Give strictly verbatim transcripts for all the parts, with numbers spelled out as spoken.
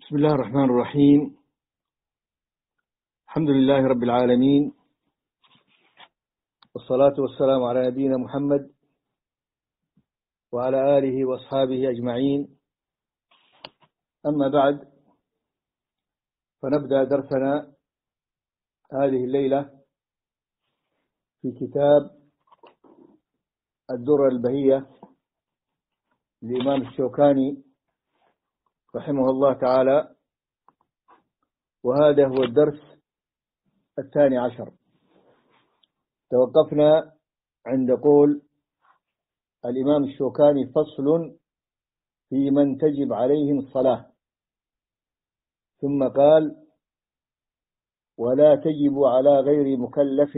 بسم الله الرحمن الرحيم. الحمد لله رب العالمين، والصلاة والسلام على نبينا محمد وعلى آله وأصحابه أجمعين. أما بعد، فنبدأ درسنا هذه الليلة في كتاب الدرر البهية للإمام الشوكاني رحمه الله تعالى، وهذا هو الدرس الثاني عشر. توقفنا عند قول الإمام الشوكاني: فصل في من تجب عليهم الصلاة. ثم قال: ولا تجب على غير مكلف،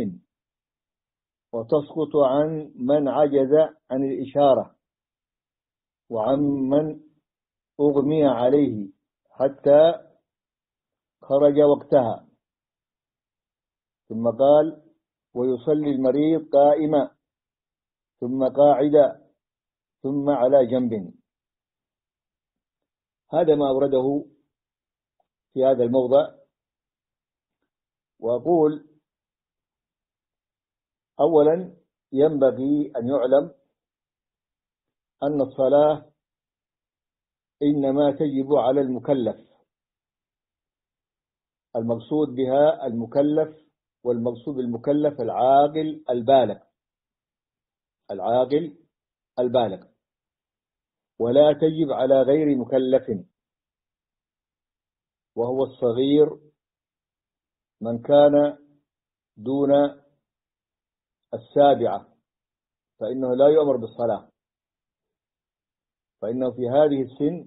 وتسقط عن من عجز عن الإشارة، وعن من أغمي عليه حتى خرج وقتها. ثم قال: ويصلي المريض قائما، ثم قاعدا، ثم على جنب. هذا ما أورده في هذا الموضع. وأقول: أولا، ينبغي أن يعلم أن الصلاة إنما تجب على المكلف. المقصود بها المكلف، والمقصود بالمكلف العاقل البالغ، العاقل البالغ. ولا تجب على غير مكلف، وهو الصغير من كان دون السابعة، فإنه لا يؤمر بالصلاة، فإنه في هذه السن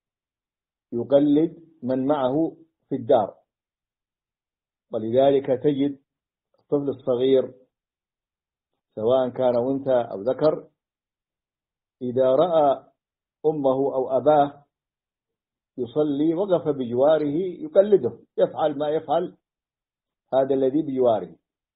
يقلد من معه في الدار. ولذلك تجد الطفل الصغير سواء كان أنثى أو ذكر، إذا رأى أمه أو أباه يصلي وقف بجواره يقلده، يفعل ما يفعل هذا الذي بجواره.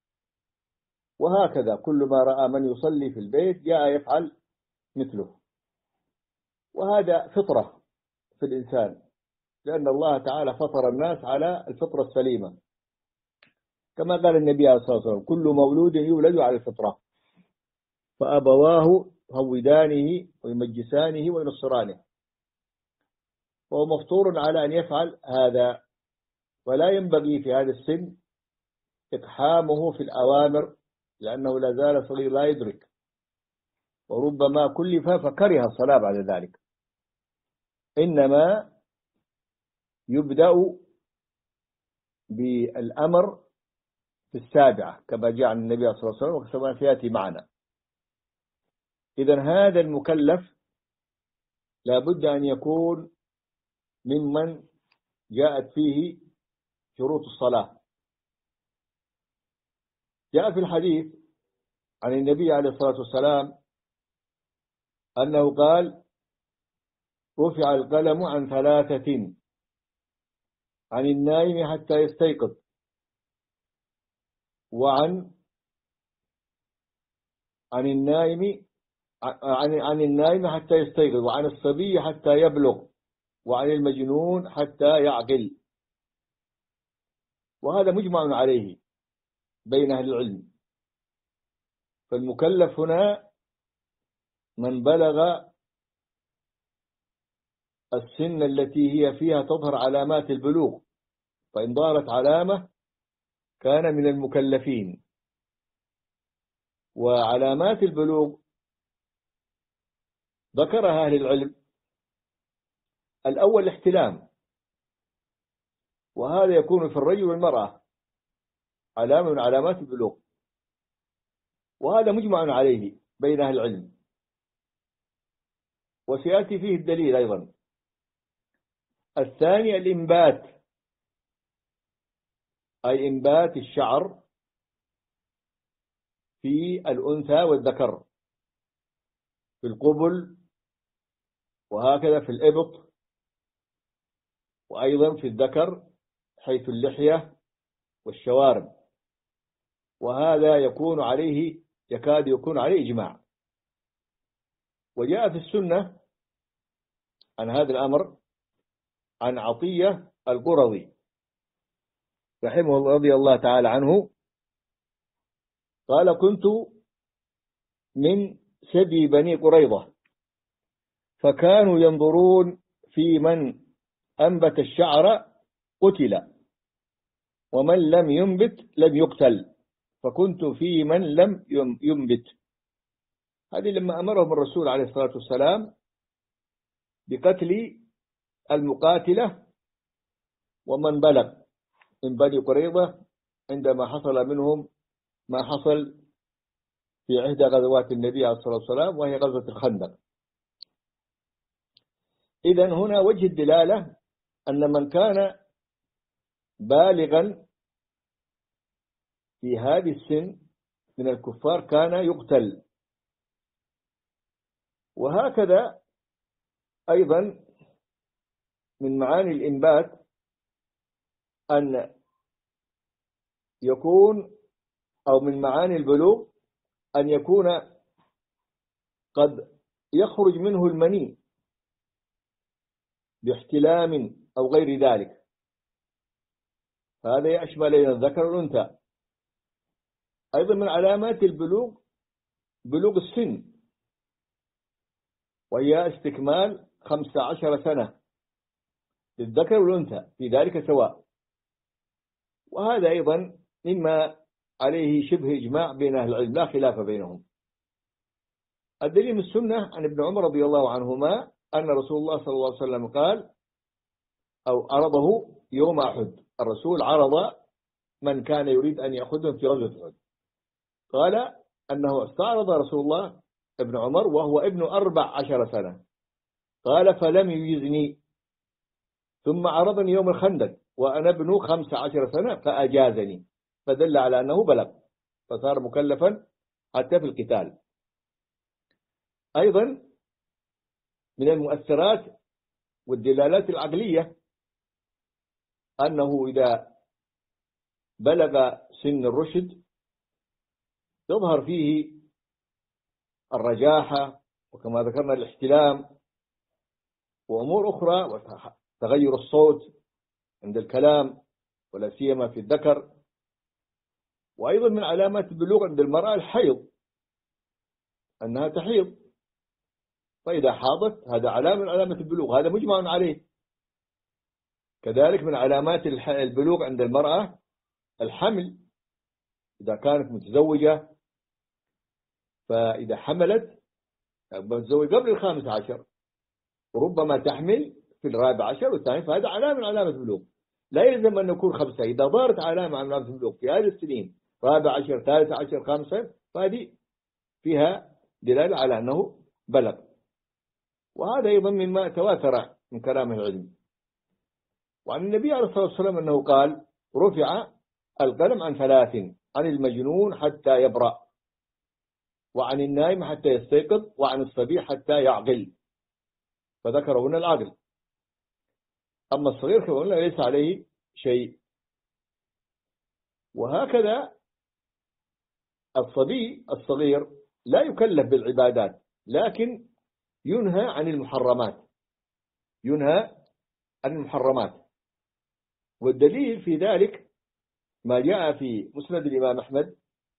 وهكذا كل ما رأى من يصلي في البيت جاء يفعل مثله. وهذا فطرة في الإنسان، لأن الله تعالى فطر الناس على الفطرة السليمة، كما قال النبي عليه الصلاة والسلام: كل مولود يولد على الفطرة، فأبواه يهودانه ويمجسانه وينصرانه. وهو مفطور على أن يفعل هذا، ولا ينبغي في هذا السن إقحامه في الأوامر، لأنه لا زال صغير لا يدرك، وربما كلف فكره الصلاة بعد ذلك. إنما يبدأ بالأمر في السابعة كما جاء عن النبي صلى الله عليه وسلم، وكما سيأتي معنا. إذن هذا المكلف لابد أن يكون ممن جاءت فيه شروط الصلاة. جاء في الحديث عن النبي عليه الصلاة والسلام أنه قال: رفع القلم عن ثلاثة: عن النائم حتى يستيقظ، وعن عن النائم عن عن النائم حتى يستيقظ، وعن الصبي حتى يبلغ، وعن المجنون حتى يعقل. وهذا مجمع عليه بين أهل العلم. فالمكلف هنا من بلغ السن التي هي فيها تظهر علامات البلوغ، فإن ظهرت علامة كان من المكلفين. وعلامات البلوغ ذكرها أهل العلم: الأول الاحتلام، وهذا يكون في الرجل والمرأة علامة من علامات البلوغ، وهذا مجمع عليه بين أهل العلم، وسيأتي فيه الدليل أيضا. الثاني الإنبات، أي إنبات الشعر في الأنثى والذكر، في القبل، وهكذا في الإبط، وأيضا في الذكر حيث اللحية والشوارب. وهذا يكون عليه يكاد يكون عليه إجماع. وجاء في السنة عن هذا الأمر عن عطية القرظي رحمه الله رضي الله تعالى عنه قال: كنت من سبي بني قريظة، فكانوا ينظرون في من أنبت الشعر قتل، ومن لم ينبت لم يقتل، فكنت في من لم ينبت. هذه لما أمرهم الرسول عليه الصلاة والسلام بقتل المقاتلة ومن بلغ من بني قريظة عندما حصل منهم ما حصل في عهد غزوات النبي عليه الصلاة والسلام، وهي غزوة الخندق. إذن هنا وجه الدلالة أن من كان بالغا في هذه السن من الكفار كان يقتل. وهكذا أيضا من معاني الإنبات أن يكون، أو من معاني البلوغ أن يكون قد يخرج منه المني باحتلام أو غير ذلك، هذا يشمل بين الذكر والأنثى. أيضا من علامات البلوغ بلوغ السن، وهي استكمال خمس عشر سنة للذكر والأنثى في ذلك سواء. وهذا أيضا مما عليه شبه إجماع بين أهل العلم، لا خلاف بينهم. الدليل من السنة عن ابن عمر رضي الله عنهما أن رسول الله صلى الله عليه وسلم قال، أو عرضه يوم أحد، الرسول عرض من كان يريد أن يأخذهم في غزوة أحد، قال أنه استعرض رسول الله ابن عمر وهو ابن أربع عشر سنة، قال: فلم يجزني، ثم عرضني يوم الخندق وأنا ابن خمس عشر سنة فأجازني، فدل على أنه بلغ فصار مكلفا حتى في القتال. أيضا من المؤثرات والدلالات العقلية أنه إذا بلغ سن الرشد يظهر فيه الرجاحة، وكما ذكرنا الاحتلام، وأمور أخرى، وتغير الصوت عند الكلام ولا سيما في الذكر. وأيضا من علامات البلوغ عند المرأة الحيض، أنها تحيض، فإذا حاضت هذا علامة من علامة البلوغ، هذا مجمع عليه. كذلك من علامات البلوغ عند المرأة الحمل، إذا كانت متزوجة فإذا حملت متزوجة قبل الخامس عشر وربما تحمل في الرابع عشر والثاني، فهذا علامة من علامة البلوغ. لا يلزم أن نكون خمسة، إذا ظهرت علامة من علامة البلوغ في هذه السنين رابع عشر ثالث عشر خامسة، فهذه فيها دلالة على أنه بلغ. وهذا أيضا مما تواتر من كلام العلم. وعن النبي عليه الصلاة والسلام أنه قال: رفع القلم عن ثلاث، عن المجنون حتى يبرأ، وعن النائم حتى يستيقظ، وعن الصبي حتى يعقل، فذكر هنا العقل. أما الصغير كما قلنا ليس عليه شيء. وهكذا الصبي الصغير لا يكلف بالعبادات، لكن ينهى عن المحرمات، ينهى عن المحرمات. والدليل في ذلك ما جاء في مسند الإمام أحمد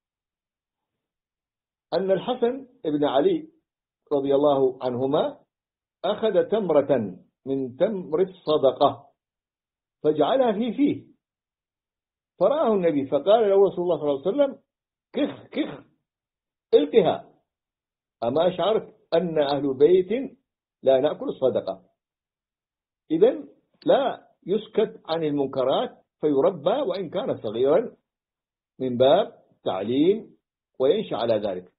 أن الحسن ابن علي رضي الله عنهما أخذ تمرة من تمر الصدقة فجعلها في فيه، فرآه النبي فقال له رسول الله صلى الله عليه وسلم: كخ كخ القها، أما أشعرت أن أهل بيت لا نأكل الصدقة. إذن لا يسكت عن المنكرات فيربى وإن كان صغيرا من باب تعليم وينشأ على ذلك.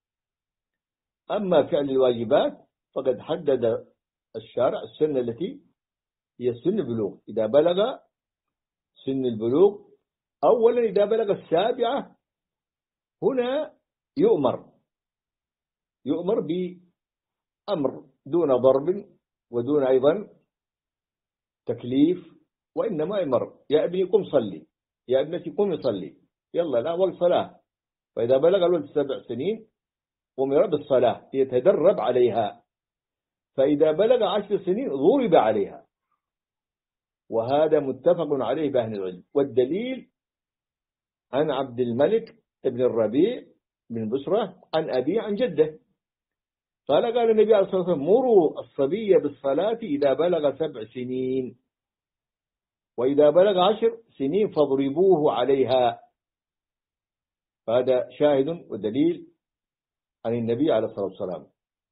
أما فعل الواجبات فقد حدد الشارع السن التي هي سن البلوغ. إذا بلغ سن البلوغ أولا، إذا بلغ السابعة هنا يؤمر يؤمر بأمر دون ضرب ودون أيضا تكليف، وإنما يؤمر: يا ابني قم صلي، يا ابنتي قم صلي، يلا لا وقت صلاة. فإذا بلغ الولد سبع سنين أمر بالصلاة يتدرب عليها، فإذا بلغ عشر سنين ضرب عليها. وهذا متفق عليه بأهل العلم. والدليل عن عبد الملك بن الربيع بن بسرة عن أبيه عن جده قال قال النبي عليه الصلاة والسلام مروا الصبي بالصلاة إذا بلغ سبع سنين وإذا بلغ عشر سنين فاضربوه عليها. هذا شاهد ودليل عن النبي عليه الصلاة والسلام.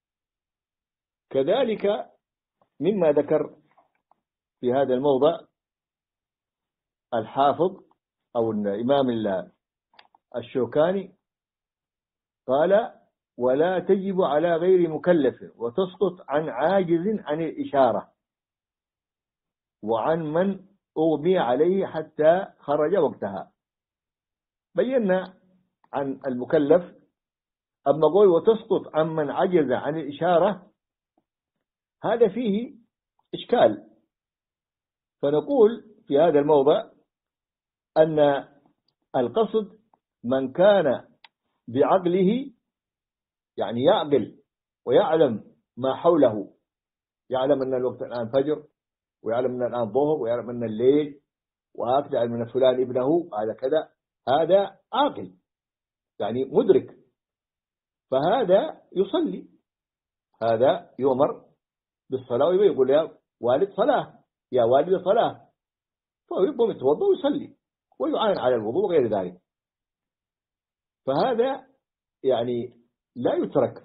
كذلك مما ذكر في هذا الموضع الحافظ أو الإمام الشوكاني قال ولا تجب على غير مكلف وتسقط عن عاجز عن الإشارة وعن من أغمي عليه حتى خرج وقتها. بينا عن المكلف، أما قول وتسقط عن من عجز عن الإشارة هذا فيه إشكال. فنقول في هذا الموضع أن القصد من كان بعقله يعني يعقل ويعلم ما حوله، يعلم أن الوقت الآن فجر ويعلم أن الآن ظهر ويعلم أن الليل وهكذا من فلان ابنه هذا كذا، هذا عاقل يعني مدرك، فهذا يصلي، هذا يؤمر بالصلاة ويقول يا والد صلاة يا والد صلاة، فيقوم يتوضأ ويصلي ويعان على الوضوء وغير ذلك. فهذا يعني لا يترك.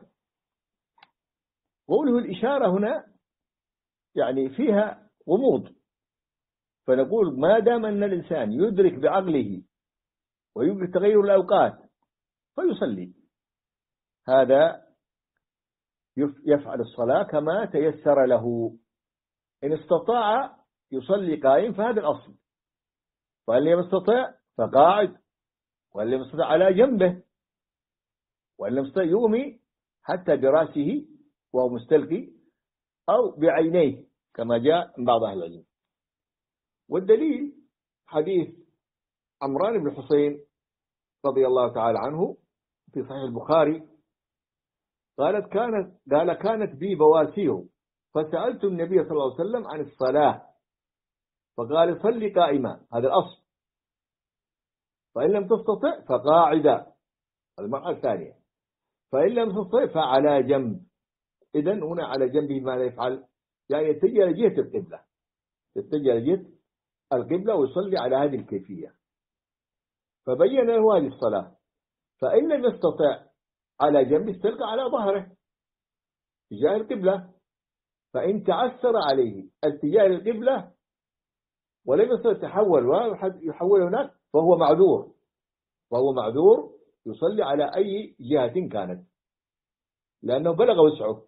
قوله الإشارة هنا يعني فيها غموض، فنقول ما دام أن الإنسان يدرك بعقله ويدرك تغير الأوقات فيصلي، هذا يفعل الصلاة كما تيسر له. إن استطاع يصلي قائم فهذا الأصل، وإن لم يستطع فقاعد، وإن لم يستطع على جنبه، وإن لم يستطع يغمي حتى برأسه وهو مستلقي أو بعينيه كما جاء من بعض أهل العلم. والدليل حديث عمران بن حسين رضي الله تعالى عنه في صحيح البخاري قالت كانت قال كانت بي بواسير فسألت النبي صلى الله عليه وسلم عن الصلاة فقال صلي قائما، هذا الأصل، فإن لم تستطع فقاعدا، المرأة الثانية، فإن لم تستطع فعلى جنب. إذن هنا على جنبه ماذا يفعل؟ يعني يتجه لجهة القبلة، يتجه لجهة القبلة ويصلي على هذه الكيفية. فبين له هذه الصلاة. فإن لم يستطع على جنب استلقى على ظهره تجاه القبلة. فإن تعسر عليه اتجاه القبلة ولم يستطع تحول ويحول هناك فهو معذور، فهو معذور يصلي على أي جهة كانت لأنه بلغ وسعه.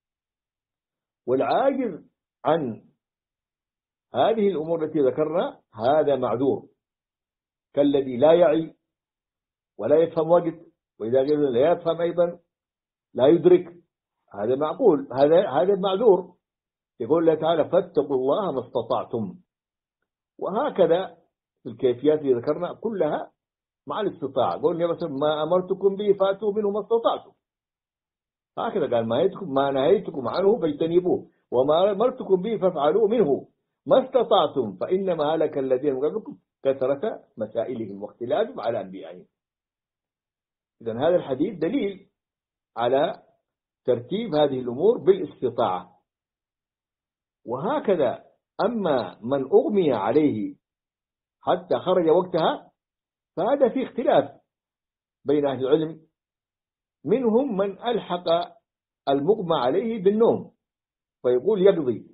والعاجز عن هذه الأمور التي ذكرنا هذا معذور، كالذي لا يعي ولا يفهم وقت، وإذا قلنا لا يفهم أيضا لا يدرك، هذا معقول، هذا هذا معذور. يقول الله تعالى فاتقوا الله ما استطعتم. وهكذا الكيفيات اللي ذكرنا كلها مع الاستطاعة. قلنا مثلا ما أمرتكم به فاتوا منه ما استطعتم، هكذا قال ما نهيتكم ما نهيتكم عنه فاجتنبوه وما أمرتكم به فافعلوا منه ما استطعتم فإنما هلك الذين من قبلكم كثرة مسائلهم واختلافهم على أنبيائهم. إذن هذا الحديث دليل على ترتيب هذه الأمور بالاستطاعة. وهكذا أما من أغمي عليه حتى خرج وقتها فهذا في اختلاف بين أهل العلم، منهم من ألحق المغمى عليه بالنوم فيقول يقضي.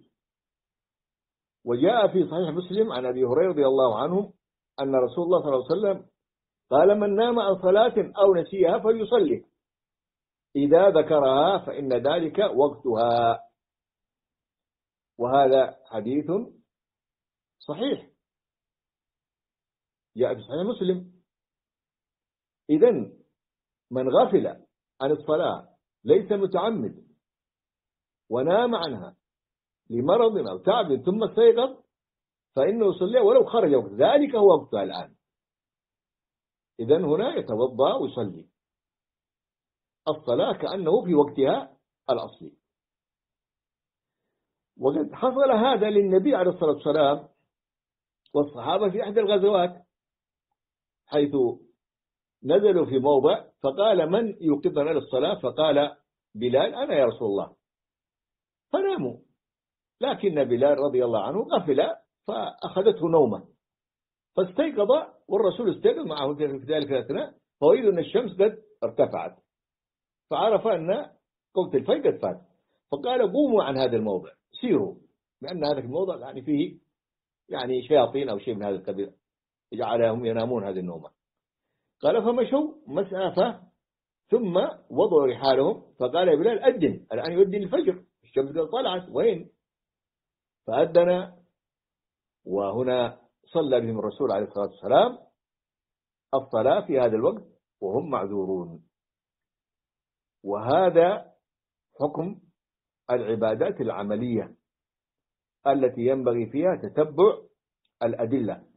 وجاء في صحيح مسلم عن أبي هريرة رضي الله عنه أن رسول الله صلى الله عليه وسلم قال من نام عن صلاة أو نسيها فليصلي إذا ذكرها فإن ذلك وقتها. وهذا حديث صحيح جاء في صحيح مسلم. إذن من غفل عن الصلاة ليس متعمد ونام عنها لمرض أو تعب ثم استيقظ فإنه يصلي ولو خرج وقت، ذلك هو وقتها الآن. إذن هنا يتوضأ ويصلي الصلاة كأنه في وقتها الأصلي. وقد حصل هذا للنبي عليه الصلاة والسلام والصحابة في أحد الغزوات حيث نزلوا في موضع فقال من يوقظنا للصلاة؟ فقال بلال أنا يا رسول الله، فناموا. لكن بلال رضي الله عنه غفل فأخذته نومة فاستيقظ، والرسول استيقظ معه في ذلك الأثناء، فوجد أن الشمس قد ارتفعت فعرف أن وقت الفجر قد فات، فقال قوموا عن هذا الموضع سيروا، لأن هذا الموضع يعني فيه يعني شياطين أو شيء من هذا القبيل جعلهم ينامون هذه النومة. قال فمشوا مسافة ثم وضعوا رحالهم، فقال يا بلال أذن، الآن يؤذن الفجر، الشمس قد طلعت وين؟ فأذن، وهنا صلى بهم الرسول عليه الصلاة والسلام الصلاة في هذا الوقت وهم معذورون. وهذا حكم العبادات العملية التي ينبغي فيها تتبع الأدلة.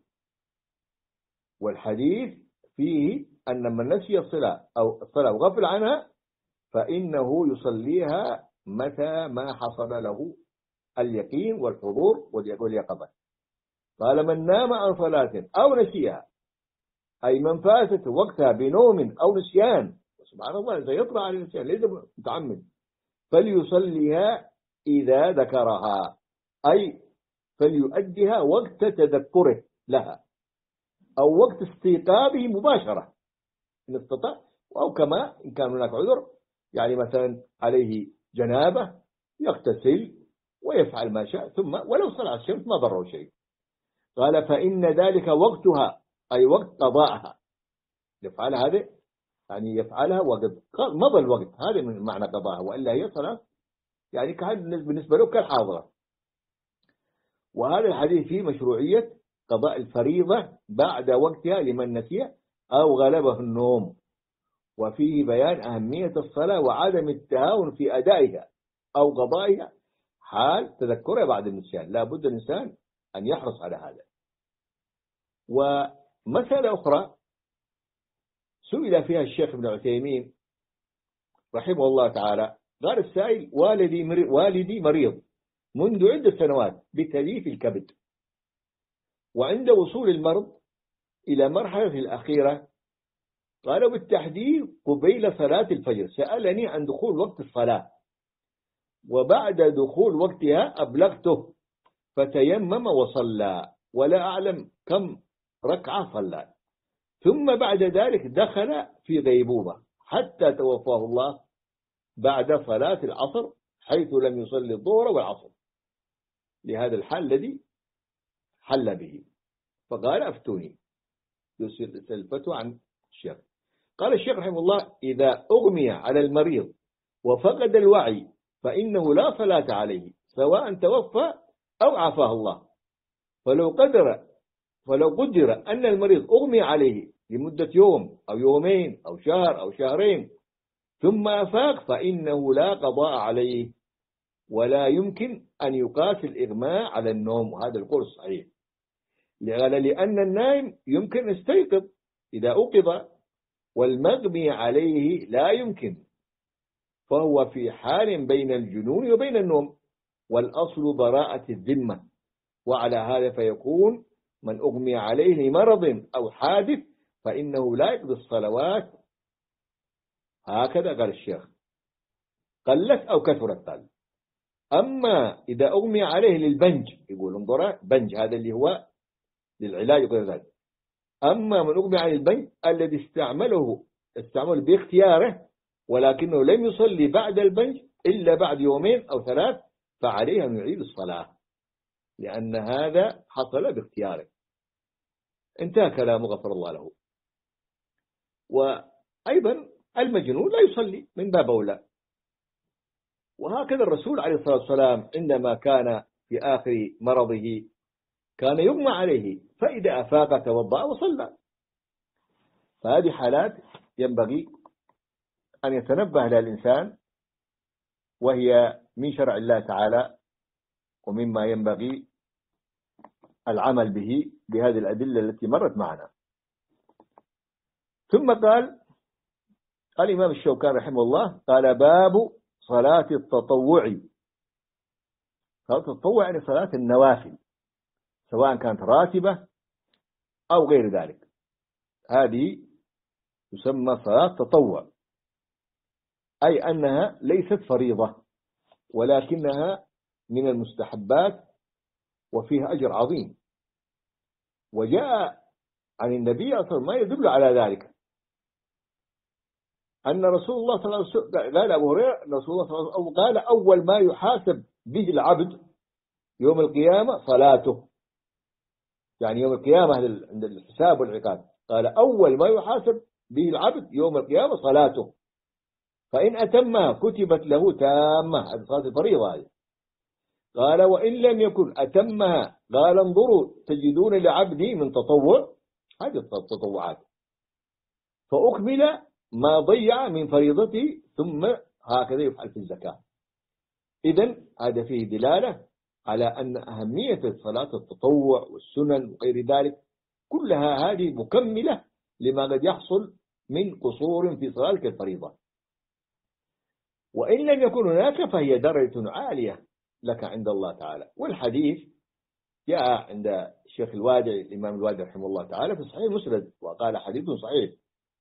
والحديث فيه أن من نسي الصلاة أو الصلاة وغفل عنها فإنه يصليها متى ما حصل له اليقين والحضور واليقظة. قال من نام عن صلاة أو نسيها، أي من فاتت وقتها بنوم أو نسيان، سبحان الله إذا يطرأ على النسيان ليس متعمد، فليصليها إذا ذكرها، أي فليؤديها وقت تذكره لها أو وقت استيقاظه مباشرة إن استطاع، أو كما إن كان هناك عذر، يعني مثلا عليه جنابة يغتسل ويفعل ما شاء ثم ولو طلعت الشمس ما ضره شيء. قال فإن ذلك وقتها، أي وقت قضاءها، يفعل هذا يعني يفعلها وقد مضى الوقت، هذا من معنى قضاءها، وإلا هي صلاة يعني كان بالنسبة له كالحاضرة. وهذا الحديث فيه مشروعية قضاء الفريضة بعد وقتها لمن نسيها أو غلبه النوم، وفيه بيان أهمية الصلاة وعدم التهاون في أدائها أو قضائها حال تذكرها بعد النسيان. لا بد الإنسان أن يحرص على هذا. ومسألة أخرى سئل فيها الشيخ ابن عثيمين رحمه الله تعالى، قال السائل والدي مريض, والدي مريض منذ عدة سنوات بتليف الكبد، وعند وصول المرض إلى مرحلة الأخيرة قالوا بالتحديد قبيل صلاة الفجر سألني عن دخول وقت الصلاة، وبعد دخول وقتها أبلغته فتيمم وصلى ولا أعلم كم ركعة صلى، ثم بعد ذلك دخل في غيبوبة حتى توفاه الله بعد صلاة العصر، حيث لم يصلي الظهر والعصر لهذا الحال الذي حل به. فقال أفتوني، يسأل الفتوى عن الشيخ. قال الشيخ رحمه الله إذا أغمي على المريض وفقد الوعي فإنه لا صلاة عليه سواء توفى أو عافاه الله. فلو قدر فلو قدر أن المريض أغمي عليه لمدة يوم أو يومين أو شهر أو شهرين ثم أفاق فإنه لا قضاء عليه، ولا يمكن أن يقاس الإغماء على النوم، وهذا القول صحيح، لأن النائم يمكن يستيقظ إذا أوقظ، والمغمي عليه لا يمكن، فهو في حال بين الجنون وبين النوم، والأصل براءة الذمة. وعلى هذا فيكون من أغمي عليه لمرض أو حادث فإنه لا يقضي الصلوات، هكذا قال الشيخ، قلت أو كثرت قال. أما إذا أغمي عليه للبنج، يقول انظر بنج هذا اللي هو للعلاج يقول ذلك، أما من أغمي عليه البنج الذي استعمله استعمله باختياره ولكنه لم يصلي بعد البنج إلا بعد يومين أو ثلاث فعليه أن يعيد الصلاة، لأن هذا حصل باختياره. انتهى كلامه غفر الله له. وأيضا المجنون لا يصلي من باب أولى. وهكذا الرسول عليه الصلاة والسلام عندما كان في آخر مرضه كان يغمى عليه فإذا أفاق توضأ وصلى. فهذه حالات ينبغي أن يتنبه لها الإنسان، وهي من شرع الله تعالى ومما ينبغي العمل به بهذه الأدلة التي مرت معنا. ثم قال الإمام الشوكاني رحمه الله قال باب صلاة التطوع. صلاة التطوع يعني صلاة النوافل، سواء كانت راتبة أو غير ذلك. هذه تسمى صلاة تطوع، أي أنها ليست فريضة ولكنها من المستحبات وفيها أجر عظيم. وجاء عن النبي صلى الله عليه وسلم ما يدل على ذلك، أن رسول الله صلى الله عليه وسلم قال أبو هريرة رسول الله صلى الله عليه وسلم قال أول ما يحاسب به العبد يوم القيامة صلاته، يعني يوم القيامة عند الحساب والعقاب قال أول ما يحاسب به العبد يوم القيامة صلاته، فإن أتمها كتبت له تامة، هذه صلاة الفريضة هذه. قال وإن لم يكن أتمها قال انظروا تجدون لعبدي من تطوع، هذه التطوعات، فأكمل ما ضيع من فريضته ثم هكذا يفعل في الزكاة. إذن هذا فيه دلالة على أن أهمية صلاة التطوع والسنن وغير ذلك كلها هذه مكملة لما قد يحصل من قصور في صلاة الفريضة. وإن لم يكن هناك فهي درجة عالية لك عند الله تعالى. والحديث جاء عند الشيخ الوادعي الإمام الوادعي رحمه الله تعالى في صحيح مسند وقال حديث صحيح.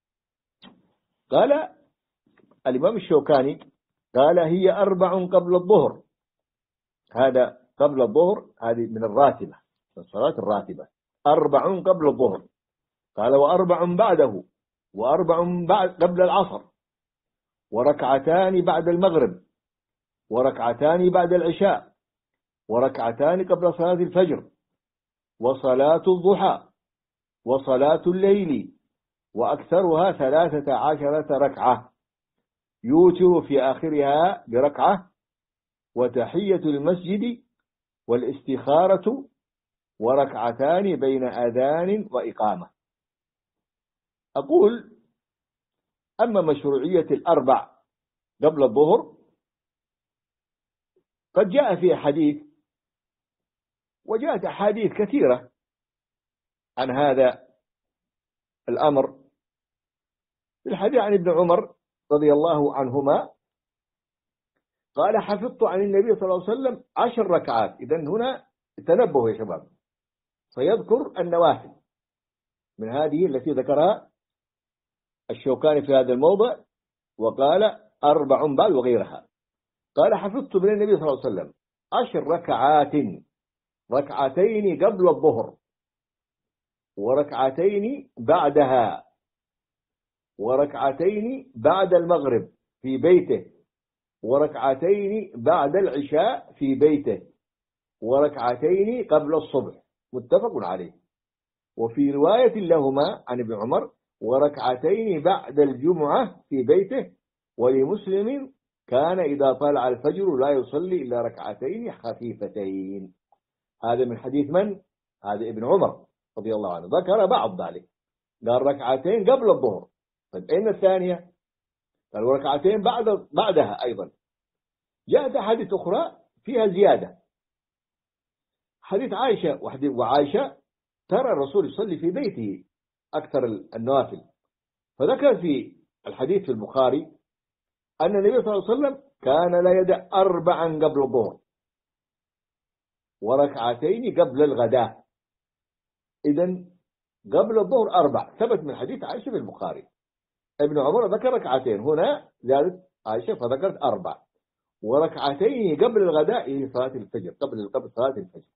قال الإمام الشوكاني قال هي أربع قبل الظهر، هذا قبل الظهر هذه من الراتبة، من الصلاة الراتبة، أربع قبل الظهر. قال وأربع بعده، وأربع بعد قبل العصر، وركعتان بعد المغرب، وركعتان بعد العشاء، وركعتان قبل صلاة الفجر، وصلاة الضحى، وصلاة الليل، وأكثرها ثلاثة عشرة ركعة يوتر في آخرها بركعة، وتحية المسجد، والاستخارة، وركعتان بين أذان وإقامة. أقول أما مشروعية الأربع قبل الظهر قد جاء فيه حديث، وجاءت أحاديث كثيرة عن هذا الأمر. في الحديث عن ابن عمر رضي الله عنهما قال حفظت عن النبي صلى الله عليه وسلم عشر ركعات. إذن هنا تنبهوا يا شباب، سيذكر النوافل من هذه التي ذكرها الشوكاني في هذا الموضع، وقال أربع بعد وغيرها. قال حفظت من النبي صلى الله عليه وسلم عشر ركعات، ركعتين قبل الظهر، وركعتين بعدها، وركعتين بعد المغرب في بيته، وركعتين بعد العشاء في بيته، وركعتين قبل الصبح، متفق عليه. وفي رواية لهما عن ابن عمر وركعتين بعد الجمعة في بيته. ولمسلم كان إذا طلع الفجر لا يصلي إلا ركعتين خفيفتين. هذا من حديث من؟ هذا ابن عمر رضي الله عنه، ذكر بعض ذلك، قال ركعتين قبل الظهر. طيب أين الثانية؟ قال وركعتين بعد بعدها أيضا. جاءت أحاديث أخرى فيها زيادة، حديث عائشة وعائشة ترى الرسول يصلي في بيته أكثر النوافل، فذكر في الحديث في البخاري أن النبي صلى الله عليه وسلم كان لا يدع أربعا قبل الظهر وركعتين قبل الغداء. إذن قبل الظهر أربع، ثبت من حديث عائشة في البخاري. ابن عمر ذكر ركعتين، هنا زادت عائشة فذكرت أربع، وركعتين قبل الغداء هي صلاة الفجر، قبل قبل صلاة الفجر.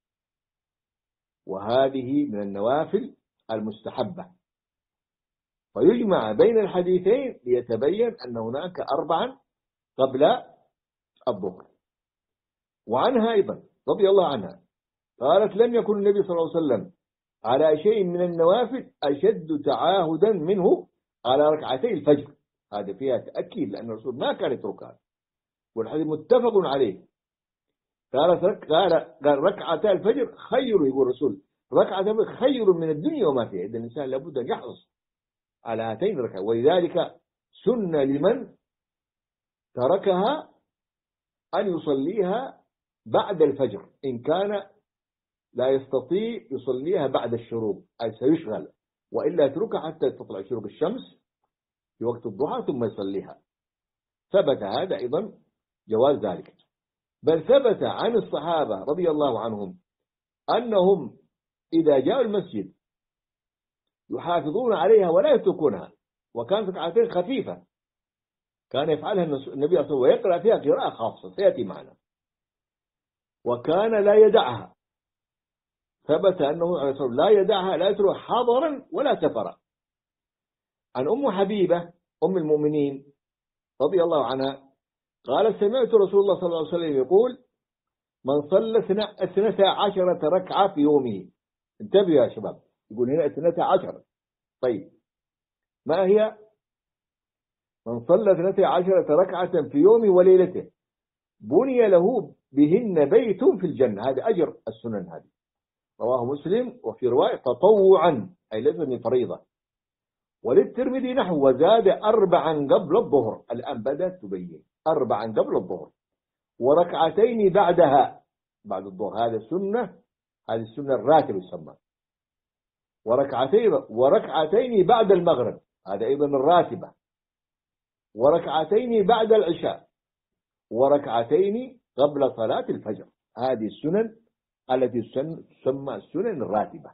وهذه من النوافل المستحبة، فيجمع بين الحديثين ليتبين أن هناك أربعا قبل الظهر. وعنها أيضا رضي الله عنها قالت لم يكن النبي صلى الله عليه وسلم على شيء من النوافل أشد تعاهدا منه على ركعتي الفجر. هذا فيها تأكيد لأن الرسول ما كان يتركها، والحديث متفق عليه. قال قال ركعتا الفجر خير، يقول الرسول ركعتا الفجر خير من الدنيا وما فيها. إذا الإنسان لابد أن يحرص على هاتين الركعتين، ولذلك سن لمن تركها أن يصليها بعد الفجر إن كان لا يستطيع يصليها بعد الشروق، أي سيشغل، وإلا يتركها حتى تطلع شروق الشمس في وقت الضحى ثم يصليها. ثبت هذا أيضا جواز ذلك، بل ثبت عن الصحابة رضي الله عنهم أنهم إذا جاءوا المسجد يحافظون عليها ولا يتركونها، وكانت ركعتين خفيفة كان يفعلها النبي صلى الله عليه وسلم ويقرأ فيها قراءة خاصة سيأتي معنا، وكان لا يدعها. ثبت أنه عليه الصلاة لا يدعها، لا يترك حضرا ولا سفرا. عن أم حبيبة أم المؤمنين رضي الله عنها قال سمعت رسول الله صلى الله عليه وسلم يقول من صلى اثنتا عشرة ركعة في يومه. انتبهوا يا شباب، يقول هنا اثنتا عشرة. طيب ما هي؟ من صلى اثنتا عشرة ركعة في يومه وليلته بني له بهن بيت في الجنة. هذا أجر السنن هذه، رواه مسلم. وفي رواية تطوعا أي ليس من فريضة. وللترمذي نحو وزاد أربعا قبل الظهر. الآن بدأت تبين أربعا قبل الظهر وركعتين بعدها بعد الظهر. هذا سنة، هذه السنة الراتب يسمى. وركعتين وركعتين بعد المغرب، هذا أيضا الراتبة. وركعتين بعد العشاء وركعتين قبل صلاة الفجر. هذه السنن التي تسمى السنن الراتبة،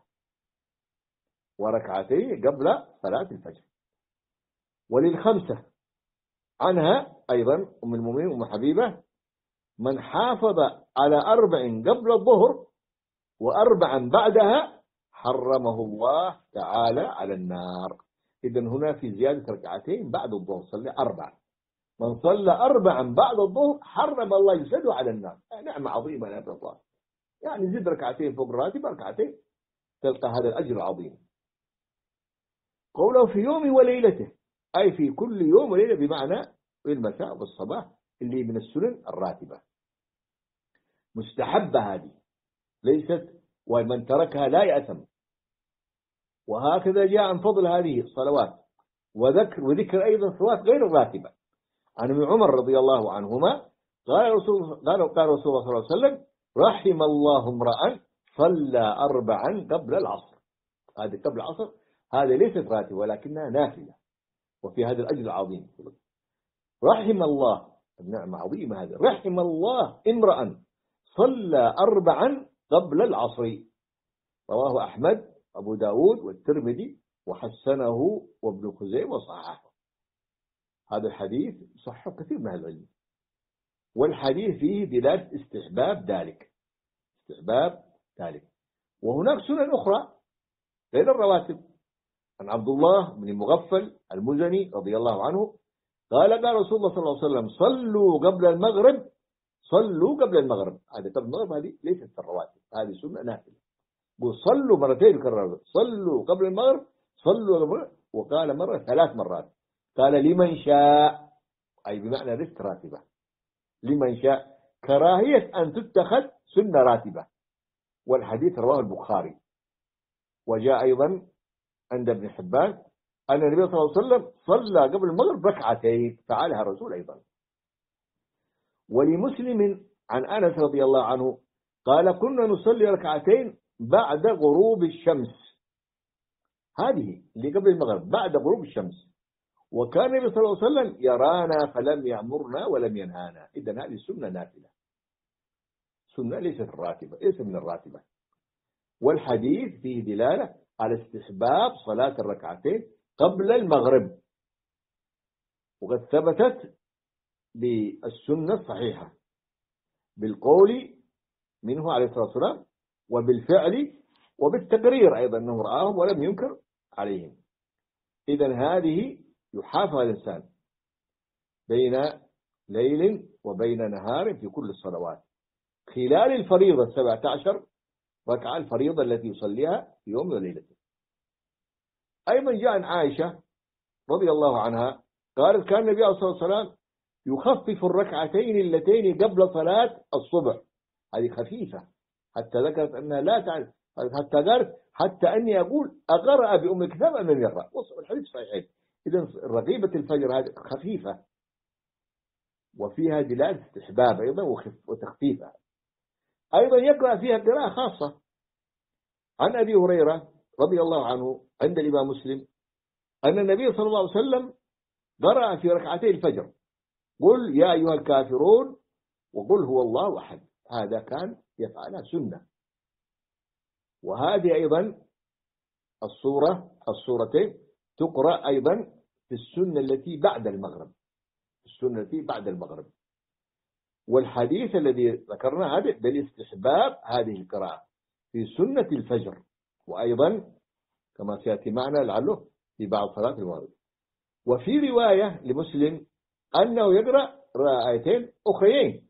وركعتين قبل صلاة الفجر. وللخمسة عنها أيضا أم المؤمنين أم حبيبة من حافظ على أربع قبل الظهر وأربعا بعدها حرمه الله تعالى على النار. إذن هنا في زيادة ركعتين بعد الظهر، صلى أربع. من صلى أربعا بعد الظهر حرم الله يسده على النار. نعمة عظيمة يا الله، يعني زد ركعتين فوق الراتب ركعتين تلقى هذا الأجر العظيم. قوله في يوم وليلته أي في كل يوم وليلة، بمعنى في المساء والصباح، اللي من السنن الراتبة مستحبة هذه ليست، ومن تركها لا يأثم. وهكذا جاء عن فضل هذه الصلوات وذكر وذكر أيضا صلوات غير الراتبة. عن ابن عمر رضي الله عنهما قال رسول قال قال رسول الله صلى الله عليه وسلم رحم الله امرأ صلى أربعا قبل العصر. هذه قبل العصر هذا ليست راتبة ولكنها نافلة، وفي هذا الأجر العظيم. رحم الله، النعمة عظيمة هذه. رحم الله امرأ صلى أربعا قبل العصر. رواه أحمد أبو داود والترمذي وحسنه وابن خزيمة وصححه. هذا الحديث صحه كثير من العلم، والحديث فيه دلالة استحباب ذلك، استحباب ذلك. وهناك سنن أخرى غير الرواتب. عن عبد الله بن مغفل المزني رضي الله عنه قال قال رسول الله صلى الله عليه وسلم صلوا قبل المغرب صلوا قبل المغرب. هذا قبل المغرب هذه ليست الرواتب، هذه سنة نافلة. صلوا مرتين كرروا، صلوا قبل المغرب صلوا قبل المغرب، وقال مرة ثلاث مرات. قال لمن شاء أي بمعنى ليست راتبة، لمن شاء كراهية أن تتخذ سنة راتبة. والحديث رواه البخاري. وجاء أيضا عند ابن حبان أن النبي صلى الله عليه وسلم صلى قبل المغرب ركعتين، فعلها الرسول أيضا. ولمسلم عن أنس رضي الله عنه قال كنا نصلي ركعتين بعد غروب الشمس. هذه اللي قبل المغرب بعد غروب الشمس، وكان النبي صلى الله عليه وسلم يرانا فلم يأمرنا ولم ينهانا. إذن هذه سنة نافلة، سنة ليست الراتبة، ليس من الراتبة. والحديث فيه دلالة على استحباب صلاة الركعتين قبل المغرب، وقد ثبتت بالسنة الصحيحة بالقول منه عليه الصلاة والسلام وبالفعل وبالتقرير أيضا أنه رآهم ولم ينكر عليهم. إذن هذه يحافظ الإنسان بين ليل وبين نهار في كل الصلوات خلال الفريضة سبعة عشر ركعة، الفريضة التي يصليها في يوم وليلته. أيضا جاء عن عائشة رضي الله عنها قالت كان النبي صلى الله عليه وسلم يخفف الركعتين اللتين قبل صلاة الصبح. هذه خفيفة، حتى ذكرت أنها لا تعرف، حتى قالت حتى أني أقول أقرأ بأم الكتاب أم لم يقرأ. الحديث صحيح. إذن رغيبة الفجر هذه خفيفة، وفيها دلالة استحباب أيضا وتخفيفها. أيضا يقرأ فيها قراءة خاصة. عن أبي هريرة رضي الله عنه عند الإمام مسلم أن النبي صلى الله عليه وسلم قرأ في ركعتي الفجر قل يا أيها الكافرون وقل هو الله أحد. هذا كان يفعلها سنة. وهذه أيضا الصورة الصورتين تقرأ أيضا في السنة التي بعد المغرب، السنة التي بعد المغرب. والحديث الذي ذكرنا هذا بالاستحباب هذه القراءة في سنة الفجر، وأيضا كما سيأتي معنا لعله في بعض صلاة المغرب. وفي رواية لمسلم أنه يقرأ آيتين أخريين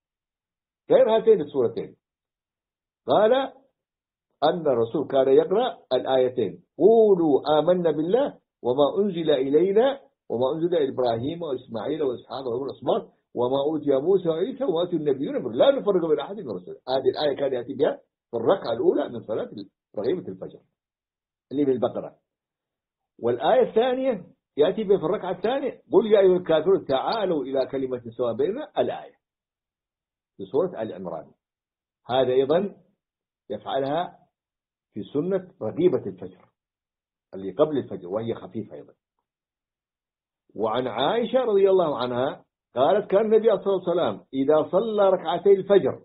غير هاتين السورتين. قال أن الرسول كان يقرأ الآيتين: قولوا آمنا بالله وما أنزل إلينا وما أنزل إلى إبراهيم وإسماعيل وإسحاق والأسباط وما أوتي موسى وعيسى وما أوتي النبيون لا نفرق بين أحد من الرسل. هذه الآية كان يأتي بها في الركعة الأولى من صلاة رغيبة الفجر اللي من البقرة. والآية الثانية يأتي بها في الركعة الثانية: قل يا أيها الكافرون تعالوا إلى كلمة سواء بيننا، الآية في سورة آل عمران. هذا أيضا يفعلها في سنة رغيبة الفجر اللي قبل الفجر وهي خفيفة أيضا. وعن عائشة رضي الله عنها قالت: كان النبي صلى الله عليه وسلم إذا صلى ركعتي الفجر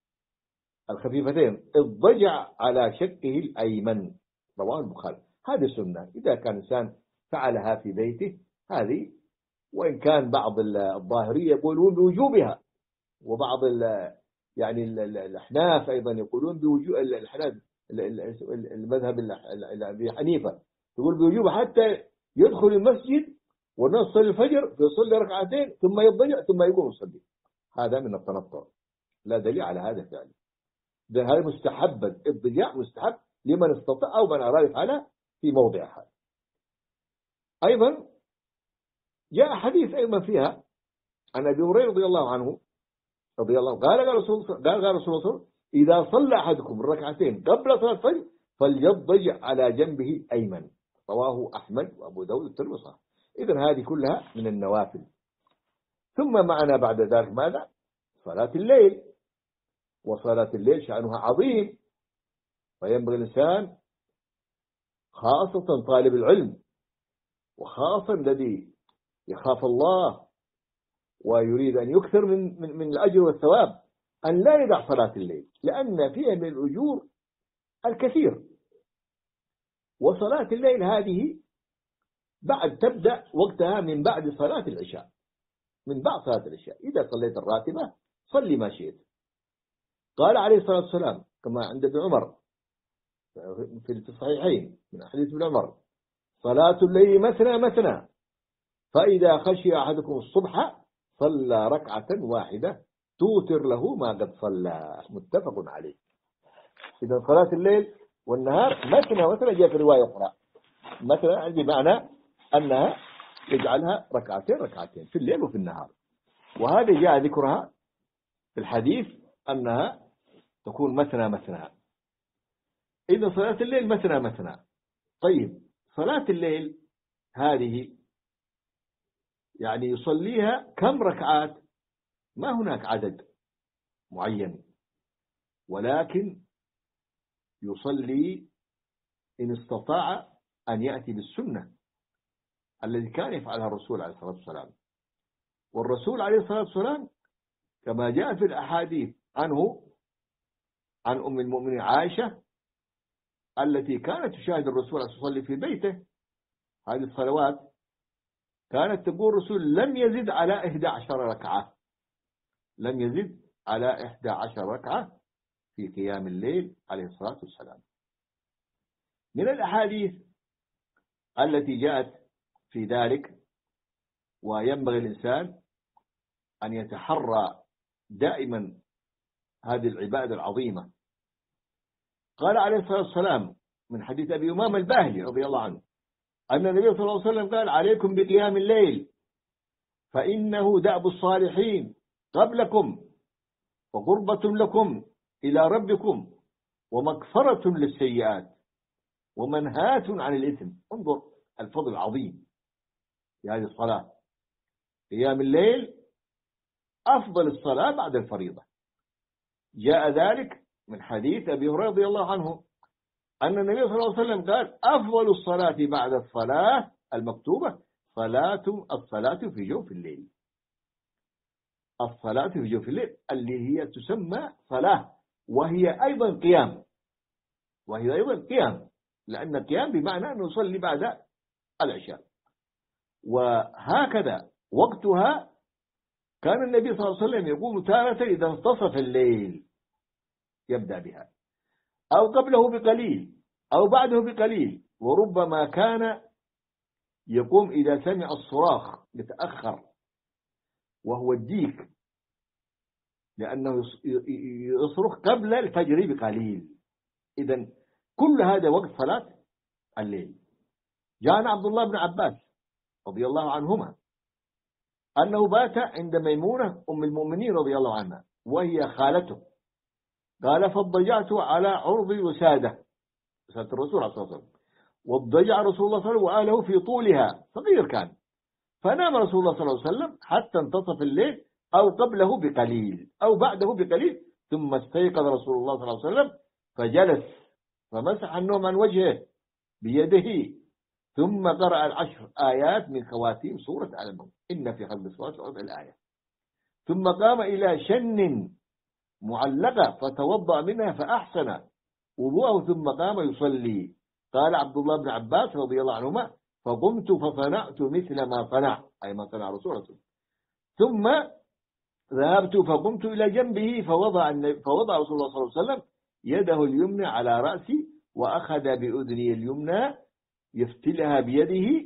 الخفيفتين اضطجع على شقه الأيمن، رواه البخاري. هذه سنة إذا كان إنسان فعلها في بيته هذه، وإن كان بعض الظاهرية يقولون بوجوبها، وبعض ال يعني الأحناف أيضا يقولون بوجوب، الأحناف المذهب أبي حنيفة يقول بوجوبها حتى يدخل المسجد والناس يصلي الفجر فيصلي ركعتين ثم يضجع ثم يقوم يصلي. هذا من التنطع، لا دليل على هذا فعلا. ده هذا مستحب، الضجاع مستحب لمن استطاع أو من أراد يفعله في موضعها. أيضا جاء حديث أيضا فيها عن أبي هريرة رضي الله عنه رضي الله قال قال رسول قال قال رسول الله: إذا صلى أحدكم الركعتين قبل صلاة الفجر فليضجع على جنبه الأيمن، رواه أحمد وأبو داود والترمذي. إذن هذه كلها من النوافل. ثم معنا بعد ذلك ماذا؟ صلاة الليل. وصلاة الليل شأنها عظيم، فينبغي الإنسان خاصة طالب العلم وخاصة الذي يخاف الله ويريد أن يكثر من, من, من الأجر والثواب أن لا يدع صلاة الليل، لأن فيها من الأجور الكثير. وصلاة الليل هذه بعد تبدأ وقتها من بعد صلاة العشاء، من بعد صلاة العشاء. إذا صليت الراتبة صلي ما شئت. قال عليه الصلاة والسلام كما عند ابن عمر في الصحيحين من حديث ابن عمر: صلاة الليل مثنى مثنى فإذا خشي أحدكم الصبح صلى ركعة واحدة توتر له ما قد صلى، متفق عليه. إذا صلاة الليل والنهار مثنى مثنى. جاء في رواية أخرى مثلا عندي معنى أنها يجعلها ركعتين ركعتين في الليل وفي النهار، وهذا جاء ذكرها في الحديث أنها تكون مثنى مثنى. إذا صلاة الليل مثنى مثنى. طيب صلاة الليل هذه يعني يصليها كم ركعات؟ ما هناك عدد معين، ولكن يصلي إن استطاع أن يأتي بالسنة الذي كان يفعلها الرسول عليه الصلاة والسلام. والرسول عليه الصلاة والسلام كما جاء في الأحاديث عنه عن أم المؤمنين عائشة التي كانت تشاهد الرسول يصلي في بيته هذه الصلوات، كانت تقول الرسول لم يزد على إحدى عشر ركعة، لم يزد على إحدى عشر ركعة في قيام الليل عليه الصلاة والسلام. من الأحاديث التي جاءت في ذلك، وينبغي الإنسان أن يتحرى دائما هذه العبادة العظيمة. قال عليه الصلاة والسلام من حديث أبي أمامة الباهلي رضي الله عنه أن النبي صلى الله عليه وسلم قال: عليكم بقيام الليل فإنه دأب الصالحين قبلكم وقربة لكم إلى ربكم ومغفرة للسيئات ومنهاة عن الإثم. انظر الفضل العظيم في هذه الصلاة. قيام الليل أفضل الصلاة بعد الفريضة. جاء ذلك من حديث أبي هريرة رضي الله عنه أن النبي صلى الله عليه وسلم قال: أفضل الصلاة بعد الصلاة المكتوبة صلاة الصلاة في جوف الليل. الصلاة في جوف الليل اللي هي تسمى صلاة وهي أيضا قيام، وهي أيضا قيام، لأن القيام بمعنى أن نصلي بعد العشاء. وهكذا وقتها كان النبي صلى الله عليه وسلم يقوم تارة إذا انتصف الليل يبدأ بها، أو قبله بقليل أو بعده بقليل، وربما كان يقوم إذا سمع الصراخ يتأخر وهو الديك، لأنه يصرخ قبل الفجر بقليل. إذن كل هذا وقت صلاة الليل. جاءنا عبد الله بن عباس رضي الله عنهما أنه بات عند ميمونة أم المؤمنين رضي الله عنها وهي خالته، قال فاضطجعت على عرض وسادة وسادة الرسول صلى الله عليه وسلم، واضطجع رسول الله صلى الله عليه وسلم وآله في طولها، صغير كان، فنام رسول الله صلى الله عليه وسلم حتى انتصف الليل أو قبله بقليل أو بعده بقليل، ثم استيقظ رسول الله صلى الله عليه وسلم فجلس فمسح النوم عن وجهه بيده، ثم قرأ العشر آيات من خواتيم سورة آل عمران إن في خلق السماوات والأرض الآية، ثم قام إلى شن معلقة فتوضأ منها فأحسن وضوءه ثم قام يصلي. قال عبد الله بن عباس رضي الله عنهما فقمت فصنعت مثل ما صنع، أي ما صنع رسول الله، ثم ذهبت فقمت إلى جنبه فوضع, فوضع رسول الله صلى الله عليه وسلم يده اليمنى على رأسي وأخذ بأذني اليمنى يفتلها بيده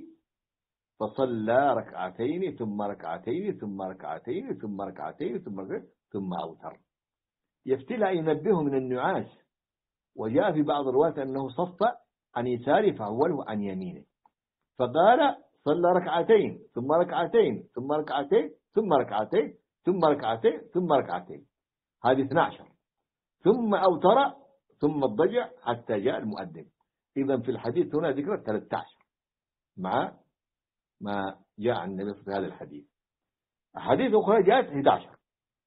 فصلى ركعتين ثم ركعتين ثم ركعتين ثم ركعتين ثم ركعتين ثم أوتر. يفتلها ينبهه من النعاس، وجاء في بعض الروايات أنه صف عن يساره فأوله عن يمينه، فقال صلى ركعتين ثم ركعتين ثم ركعتين ثم ركعتين ثم ركعتين ثم ركعتين، هذه اثنا عشر، ثم أوتر ثم اضطجع حتى جاء المؤذن. إذن في الحديث هنا ذكر ثلاثة عشر مع ما جاء عن النبي في هذا الحديث. أحاديث أخرى جاءت أحد عشر،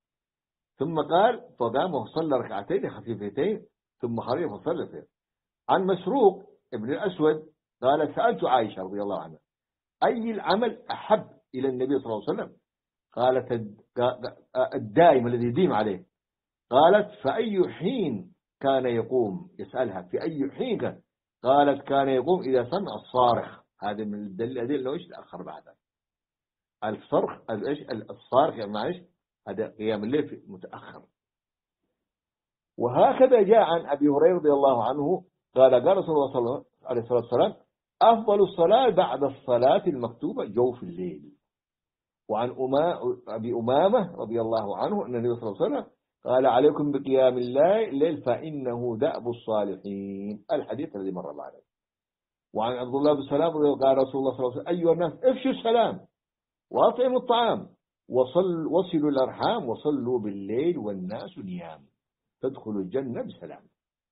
ثم قال فقام وصلى ركعتين خفيفتين ثم خرج فصلى فيه. عن مسروق ابن الأسود قال سألت عائشة رضي الله عنها أي العمل أحب إلى النبي صلى الله عليه وسلم؟ قالت الدائم الذي يديم عليه. قالت فأي حين كان يقوم؟ يسألها في أي حين كان؟ قالت كان يقوم إذا سمع الصارخ. هذا من الدليل أنه إيش تأخر بعدها الصرخ إيش الصارخ يعني معلش هذا قيام الليل متأخر. وهكذا جاء عن أبي هريرة رضي الله عنه قال قال رسول الله صلى الله عليه وسلم أفضل الصلاة بعد الصلاة المكتوبة جوف الليل. وعن أبي أمامة رضي الله عنه أن النبي صلى الله عليه وسلم قال عليكم بقيام الليل فإنه دأب الصالحين، الحديث الذي مر معنا. وعن عبد الله بن سلام قال رسول الله صلى الله عليه وسلم أيها الناس افشوا السلام وأطعموا الطعام وصل وصلوا الأرحام وصلوا بالليل والناس نيام تدخلوا الجنة بسلام.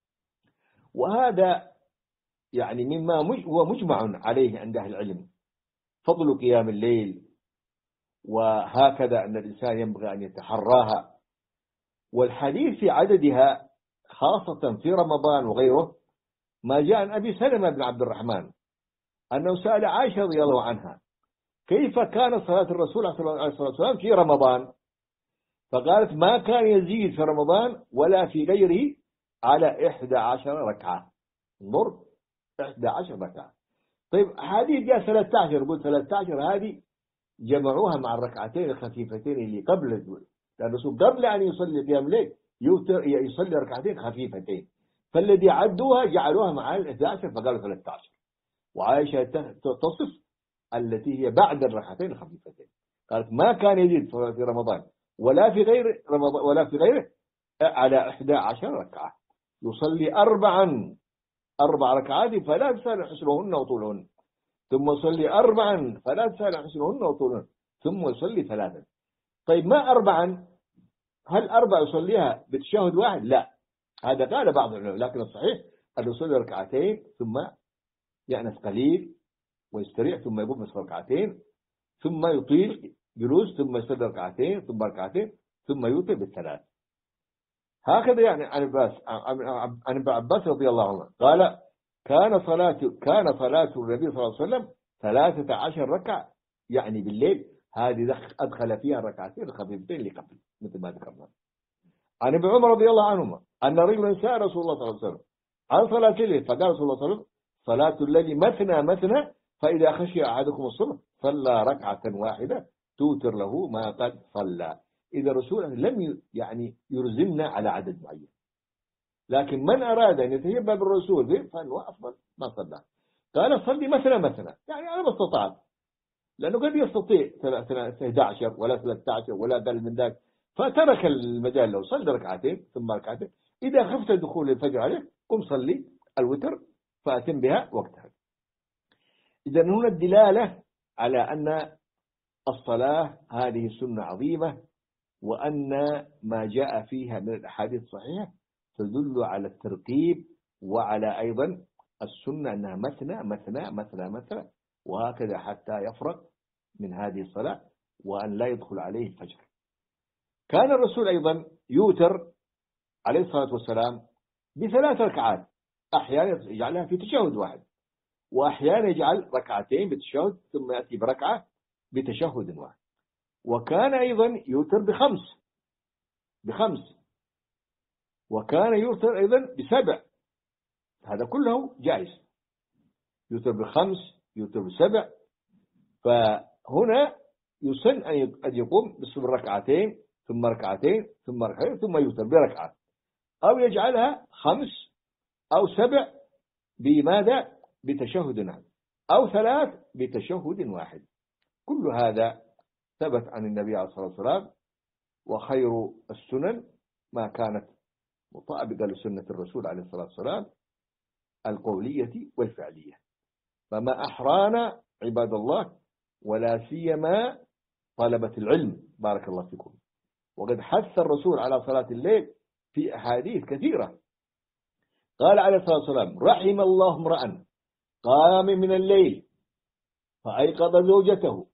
وهذا يعني مما هو مجمع عليه عند أهل العلم فضل قيام الليل، وهكذا أن الإنسان ينبغي أن يتحراها. والحديث في عددها خاصة في رمضان وغيره ما جاء عن أبي سلمة بن عبد الرحمن أنه سأل عائشة رضي الله عنها كيف كان صلاة الرسول عليه الصلاة والسلام في رمضان؟ فقالت ما كان يزيد في رمضان ولا في غيره على إحدى عشر ركعة. انظر إحدى عشر ركعة. طيب حديث جاء ثلاثة عشر، قلت ثلاثة عشر هذه جمعوها مع الركعتين الخفيفتين اللي قبل الدول، لأن الرسول قبل أن يصلي قيام الليل يصلي ركعتين خفيفتين، فالذي عدوها جعلوها مع الإحدى عشر فقالوا ثلاثة عشر. وعائشة تصف التي هي بعد الركعتين الخفيفتين، قالت ما كان يزيد في رمضان ولا في غير رمضان ولا في غيره على إحدى عشر ركعة، يصلي أربعا أربع ركعات فلا تسأل حسنهن وطولهن، ثم يصلي أربعا فلا تسأل حسنهن وطولهن، ثم يصلي ثلاثا. طيب ما أربعا؟ هل أربع يصليها بتشهد واحد؟ لا، هذا قال بعض العلماء، لكن الصحيح أن يصلي ركعتين ثم يأنس قليل ويستريح ثم يقوم من ركعتين ثم يطيل جلوس ثم يصلي ركعتين ثم ركعتين ثم يوتر بالثلاث. هكذا يعني عن عباس عن ابن عباس رضي الله عنه قال كان صلاة كان صلاة النبي صلى الله عليه وسلم ثلاثة عشر ركعة، يعني بالليل هذه أدخل فيها الركعتين الخفيفتين اللي قبل مثل ما ذكرنا. عن ابن عمر رضي الله عنهما أن رجلا سأل رسول الله صلى الله عليه وسلم عن صلاة الليل. فقال صلى الله عليه وسلم صلاة الليل مثنى مثنى فإذا خشي أحدكم الصبح صلى ركعة واحدة توتر له ما قد صلى. إذا الرسول لم يعني يرزمنا على عدد معين، لكن من أراد أن يتشبه بالرسول فهو أفضل ما صلى. قال صلي مثنى مثنى يعني على ما استطعت، لأنه قد يستطيع إحدى عشر ولا ثلاثة عشر ولا أقل من ذلك، فترك المجال له. صلي ركعتين ثم ركعتين، إذا خفت دخول الفجر عليك قم صلي الوتر فأتم بها وقتها. إذا هنا الدلالة على أن الصلاة هذه سنة عظيمة، وأن ما جاء فيها من الأحاديث الصحيحة تدل على الترتيب، وعلى أيضا السنة أنها مثنى مثنى مثنى مثنى وهكذا حتى يفرق من هذه الصلاة وأن لا يدخل عليه الفجر. كان الرسول أيضا يوتر عليه الصلاة والسلام بثلاث ركعات، أحيانا يجعلها في تشهد واحد، وأحيانا يجعل ركعتين بتشهد ثم يأتي بركعة بتشهد واحد. وكان أيضا يوتر بخمس بخمس وكان يوتر أيضا بسبع، هذا كله جائز، يوتر بخمس يوتر بسبع. فهنا يسن أن يقوم بالصبر ركعتين ثم ركعتين ثم ركعتين ثم يوتر بركعة، أو يجعلها خمس أو سبع بماذا؟ بتشهد واحد، أو ثلاث بتشهد واحد. كل هذا ثبت عن النبي عليه الصلاة والسلام، وخير السنن ما كانت مطابقة لسنة الرسول عليه الصلاة والسلام القولية والفعلية. فما أحرانا عباد الله، ولا سيما طلبة العلم بارك الله فيكم. وقد حث الرسول على صلاة الليل في أحاديث كثيرة. قال عليه الصلاة والسلام رحم الله امرأ قام من الليل فأيقظ زوجته،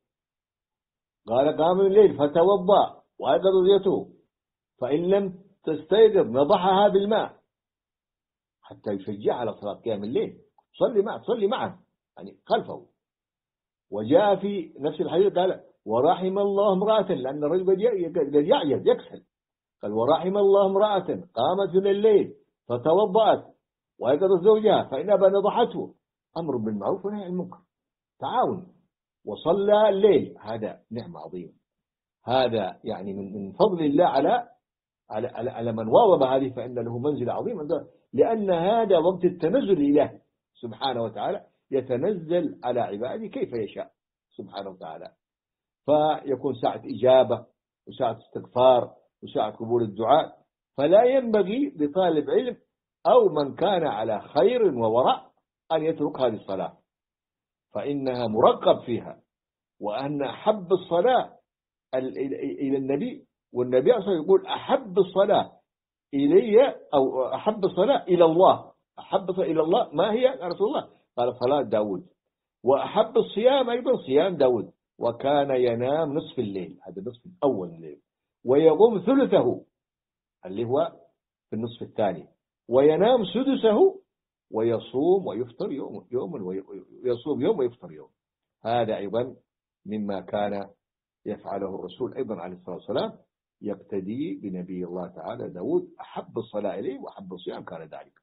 قال قام من الليل فتوضأ وأيقظ زوجته، فإن لم تستيقظ نضحها بالماء، حتى يشجع على صلاة قيام الليل، صلي معه صلي معه يعني خلفه. وجاء في نفس الحديث قال ورحم الله امرأة، لأن الرجل قد يعجز يكسل، قال ورحم الله امرأة قامت من الليل فتوضأت وأيقظت زوجها فإن أبى نضحته، أمر بالمعروف ونهي عن المنكر، تعاون، وصلى الليل. هذا نعمة عظيمة، هذا يعني من من فضل الله على على على, على من واظب هذه، فإن له منزلة عظيمة، لأن هذا وقت التنزل الإله سبحانه وتعالى، يتنزل على عباده كيف يشاء سبحانه وتعالى، فيكون ساعة إجابة وساعة استغفار وساعة قبول الدعاء. فلا ينبغي لطالب علم أو من كان على خير ووراء أن يترك هذه الصلاة، فإنها مرغب فيها، وأن أحب الصلاة إلى النبي، والنبي أصلا يقول أحب الصلاة إلي أو أحب الصلاة إلى الله، أحب الصلاة إلى الله ما هي يا رسول الله؟ قال صلاة داود. وأحب الصيام أيضا صيام داود، وكان ينام نصف الليل، هذا نصف الأول الليل، ويقوم ثلثه اللي هو في النصف الثاني، وينام سدسه، ويصوم ويفطر يوم يوم ويصوم يوم ويفطر يوم. هذا أيضا مما كان يفعله الرسول أيضا عليه الصلاة والسلام، يقتدي بنبي الله تعالى داود، أحب الصلاة إليه وأحب الصيام كان ذلك.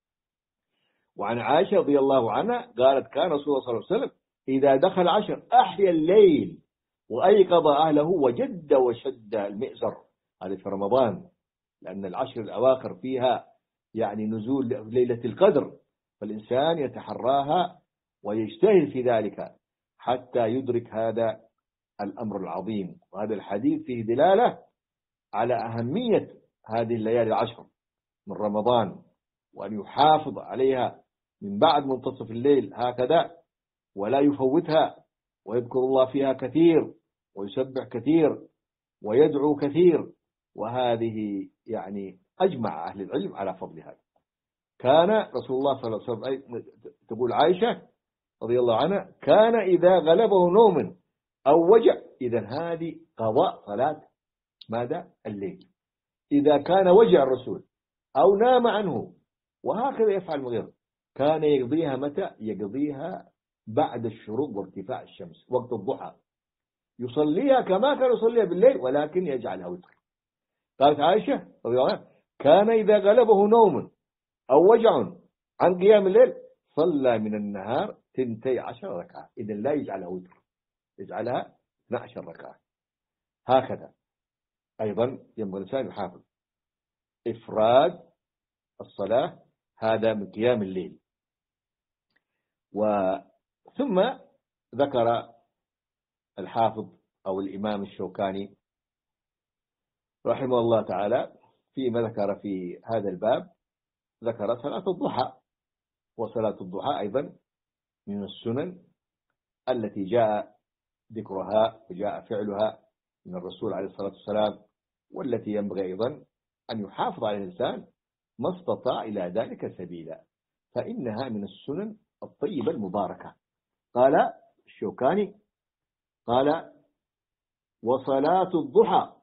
وعن عائشة رضي الله عنها قالت كان رسول الله صلى الله عليه وسلم إذا دخل عشر أحيا الليل وأيقظ أهله وجد وشد المئزر. هذا في رمضان، لأن العشر الأواخر فيها يعني نزول ليلة القدر، فالإنسان يتحراها ويجتهد في ذلك حتى يدرك هذا الأمر العظيم. وهذا الحديث فيه دلالة على أهمية هذه الليالي العشر من رمضان، وأن يحافظ عليها من بعد منتصف الليل هكذا ولا يفوتها، ويذكر الله فيها كثير ويسبح كثير ويدعو كثير. وهذه يعني أجمع أهل العلم على فضل هذا. كان رسول الله صلى الله عليه وسلم تقول عائشة رضي الله عنها كان إذا غلبه نوم أو وجع، إذا هذه قضاء صلاة ماذا؟ الليل. إذا كان وجع الرسول أو نام عنه، وهكذا يفعل المغيرة، كان يقضيها متى؟ يقضيها بعد الشروق وارتفاع الشمس وقت الضحى، يصليها كما كان يصليها بالليل ولكن يجعلها وتر. قالت عائشة رضي الله عنها كان إذا غلبه نوم أو وجع عن قيام الليل صلى من النهار تنتي عشر ركعة. إذا لا يجعلها وتر، يجعلها اثنتا عشرة ركعة. هكذا أيضا ينبغي الإنسان يحافظ إفراد الصلاة، هذا من قيام الليل. وثم ذكر الحافظ أو الإمام الشوكاني رحمه الله تعالى فيما ذكر في هذا الباب، ذكر صلاة الضحى. وصلاة الضحى أيضا من السنن التي جاء ذكرها وجاء فعلها من الرسول عليه الصلاة والسلام، والتي ينبغي أيضا أن يحافظ على الإنسان ما استطاع إلى ذلك سبيلا، فإنها من السنن الطيبة المباركة. قال الشوكاني قال وصلاة الضحى،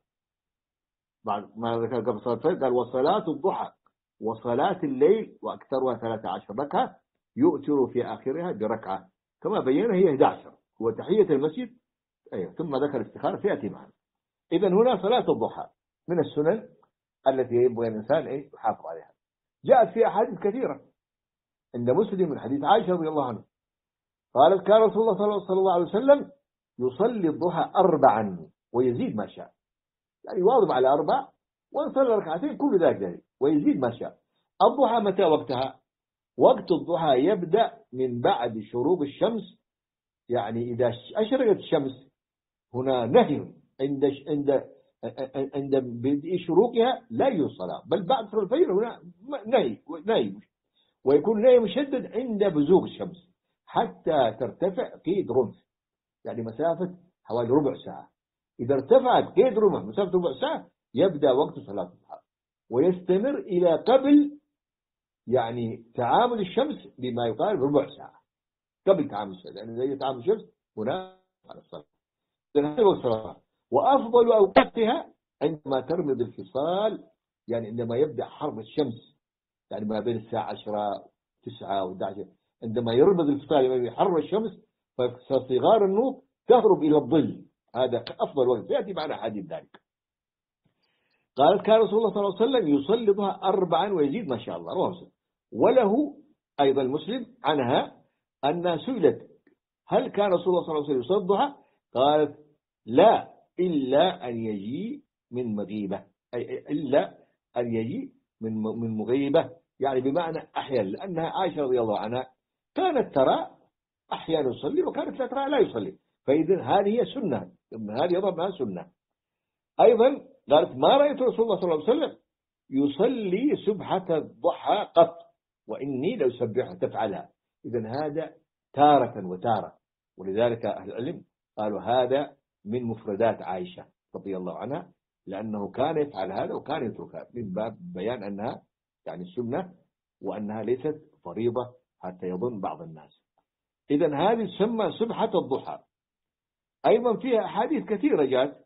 بعد ما ذكر قبل صلاة الفجر قال وصلاة الضحى وصلاة الليل وأكثرها ثلاثة عشر ركعة يؤثر في آخرها بركعة كما بينا هي أحد عشر وتحية المسجد. أيوة. ثم ذكر الاستخارة سيأتي معنا. إذن هنا صلاة الضحى من السنن التي ينبغي الإنسان أن يحافظ عليها. جاءت في أحاديث كثيرة عند مسلم من حديث عائشة رضي الله عنها قالت كان رسول الله صلى الله عليه وسلم يصلي الضحى أربعا ويزيد ما شاء، يعني يواظب على أربع ويصلي ركعتين كل ذلك جاري ويزيد ما شاء. الضحى متى وقتها؟ وقت الضحى يبدأ من بعد شروق الشمس، يعني إذا أشرقت الشمس هنا نهي عند عند عند بدء شروقها لا يصلى، بل بعد صلاة الفجر هنا نهي نهي ويكون نهي مشدد عند بزوغ الشمس حتى ترتفع قيد رمح، يعني مسافة حوالي ربع ساعة. إذا ارتفعت قيد رمح مسافة ربع ساعة يبدأ وقت صلاة الضحى ويستمر إلى قبل يعني تعامل الشمس بما يقارب ربع ساعة قبل تعامل الشمس، لأن يعني زي تعامل الشمس هنا على الصلاة. هذا وقت الصلاة. وأفضل أوقاتها عندما ترمض الفصال، يعني عندما يبدأ حرب الشمس، يعني ما بين الساعة عشرة تسعة وأحد عشر عندما يرمض الفصال يعني حرب الشمس فصغار النور تهرب إلى الظل، هذا أفضل وقت. سيأتي معنا حديث ذلك. قالت كان رسول الله صلى الله عليه وسلم يصلي الضحى أربعا ويزيد ما شاء الله، رواه مسلم. وله أيضا مسلم عنها أنها سئلت هل كان رسول الله صلى الله عليه وسلم يصلي الضحى؟ قالت لا إلا أن يجي من مغيبة، أي إلا أن يجي من من مغيبة، يعني بمعنى أحيانا، لأنها عائشة رضي الله عنها كانت ترى أحيانا يصلي وكانت لا ترى لا يصلي، فإذن هذه هي سنة، هذه يضربها سنة. أيضا قالت ما رأيت رسول الله صلى الله عليه وسلم يصلي سبحة الضحى قط وإني لأسبحها تفعلها. إذن هذا تارة وتارة، ولذلك أهل العلم قالوا هذا من مفردات عائشة رضي الله عنها، لأنه كان يفعل هذا وكان يتركها من باب بيان أنها يعني سنة وأنها ليست فريضة حتى يظن بعض الناس. إذن هذه تسمى سبحة الضحى. أيضا فيها أحاديث كثيرة جاءت،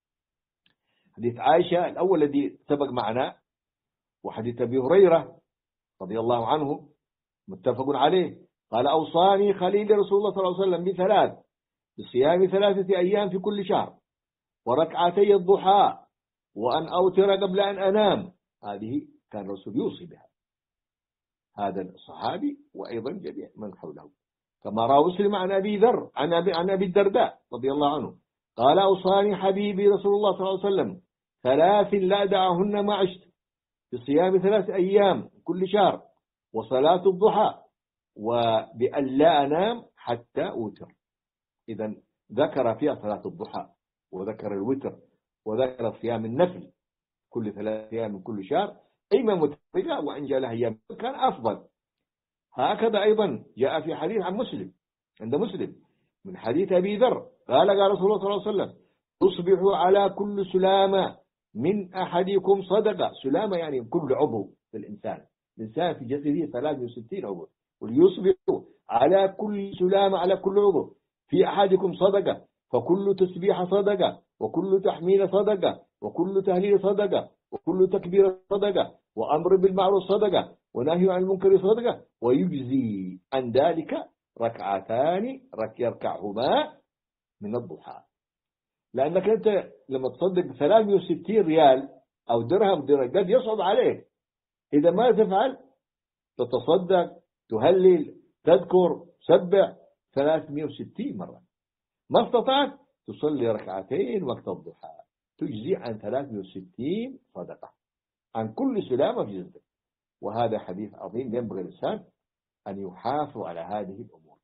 حديث عائشة الأول الذي سبق معنا، وحديث أبي هريرة رضي الله عنه متفق عليه قال أوصاني خليل رسول الله صلى الله عليه وسلم بثلاث: بصيام ثلاثة أيام في كل شهر، وركعتي الضحى، وأن أوتر قبل أن أنام. هذه كان الرسول يوصي بها، هذا الصحابي وأيضا جميع من حوله، كما روى مسلم عن أبي ذر عن أبي, عن أبي الدرداء رضي الله عنه قال أوصاني حبيبي رسول الله صلى الله عليه وسلم ثلاث لا أدعهن ما عشت: بصيام ثلاث أيام كل شهر، وصلاة الضحى، وبأن لا أنام حتى أوتر. إذا ذكر فيها صلاة الضحى وذكر الوتر وذكر صيام النفل كل ثلاث أيام من كل شهر، أيما متفقة وإن جاء لها أيام كان أفضل. هكذا أيضا جاء في حديث عن مسلم عند مسلم من حديث أبي ذر قال قال رسول الله صلى الله عليه وسلم: تصبح على كل سلامة من أحدكم صدقة. سلامة يعني كل عضو في الإنسان، الإنسان في جسده ثلاثة وستين عضو، وليصبح على كل سلامة على كل عضو في أحدكم صدقة، فكل تسبيح صدقة، وكل تحميل صدقة، وكل تهليل صدقة، وكل تكبير صدقة، وأمر بالمعروف صدقة، ونهي عن المنكر صدقة، ويجزي عن ذلك ركعتان رك يركعهما من الضحى. لأنك أنت لما تصدق ثلاثمائة وستين ريال أو درهم درهم قد يصعب عليك، إذا ما تفعل تتصدق تهلل، تذكر، تسبح ثلاثمئة وستين مرة. ما استطعت تصلي ركعتين وقت الضحى تجزي عن ثلاثمئة وستين صدقة عن كل سلامة في جسدك. وهذا حديث عظيم ينبغي الإنسان أن يحافظ على هذه الأمور.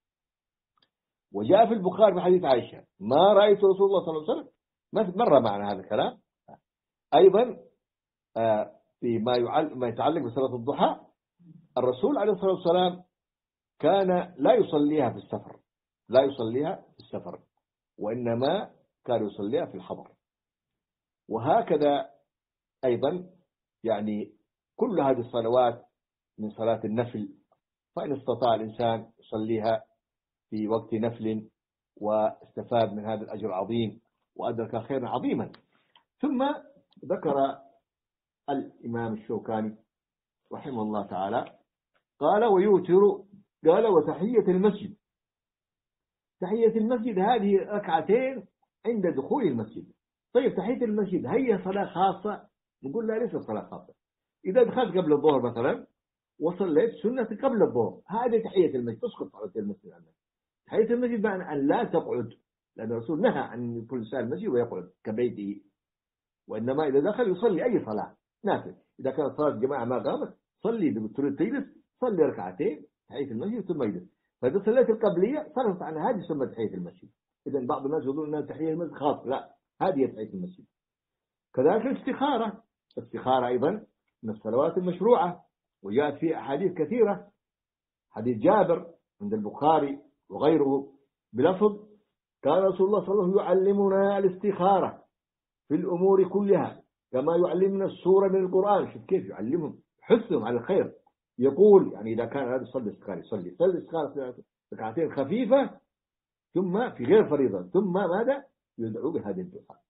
وجاء في البخاري في حديث عائشة ما رأيت رسول الله صلى الله عليه وسلم، مر معنا هذا الكلام أيضا فيما ما يتعلق بصلاة الضحى. الرسول عليه الصلاة والسلام كان لا يصليها في السفر، لا يصليها في السفر، وإنما كان يصليها في الحضر. وهكذا أيضا يعني كل هذه الصلوات من صلاة النفل، فإن استطاع الإنسان يصليها في وقت نفل واستفاد من هذا الأجر العظيم وأدرك خيرا عظيما. ثم ذكر الإمام الشوكاني رحمه الله تعالى قال ويوتر، قال وتحية المسجد. تحية المسجد هذه ركعتين عند دخول المسجد. طيب تحية المسجد هي صلاة خاصة؟ نقول لا، ليست صلاة خاصة. إذا دخلت قبل الظهر مثلا وصليت سنة قبل الظهر، هذه تحية المسجد، تسقط صلاة المسجد عنك. تحية المسجد معنى أن لا تقعد، لأن الرسول نهى عن كل إنسان المسجد ويقعد كبيته، وإنما إذا دخل يصلي أي صلاة نافل. إذا كانت صلاة جماعة ما قامت صلي، إذا تريد تجلس صلي ركعتين تحية المسجد ثم يجلس. فإذا صليت القبلية صرفت عن هذه سمة تحية المسجد. إذا بعض الناس يقولون أنها تحية المسجد خاص، لا، هذه تحية المسجد. كذلك الاستخارة، الاستخارة أيضا من الصلوات المشروعة، وجاءت فيه أحاديث كثيرة. حديث جابر عند البخاري وغيره بلفظ كان رسول الله صلى الله عليه وسلم يعلمنا الاستخارة في الأمور كلها كما يعلمنا السورة من القرآن. شوف كيف يعلمهم، يحثهم على الخير. يقول يعني إذا كان هذا يصلي استخارة، يصلي صلي استخارة ركعتين خفيفة ثم في غير فريضة، ثم ماذا يدعو بهذه الدعاء.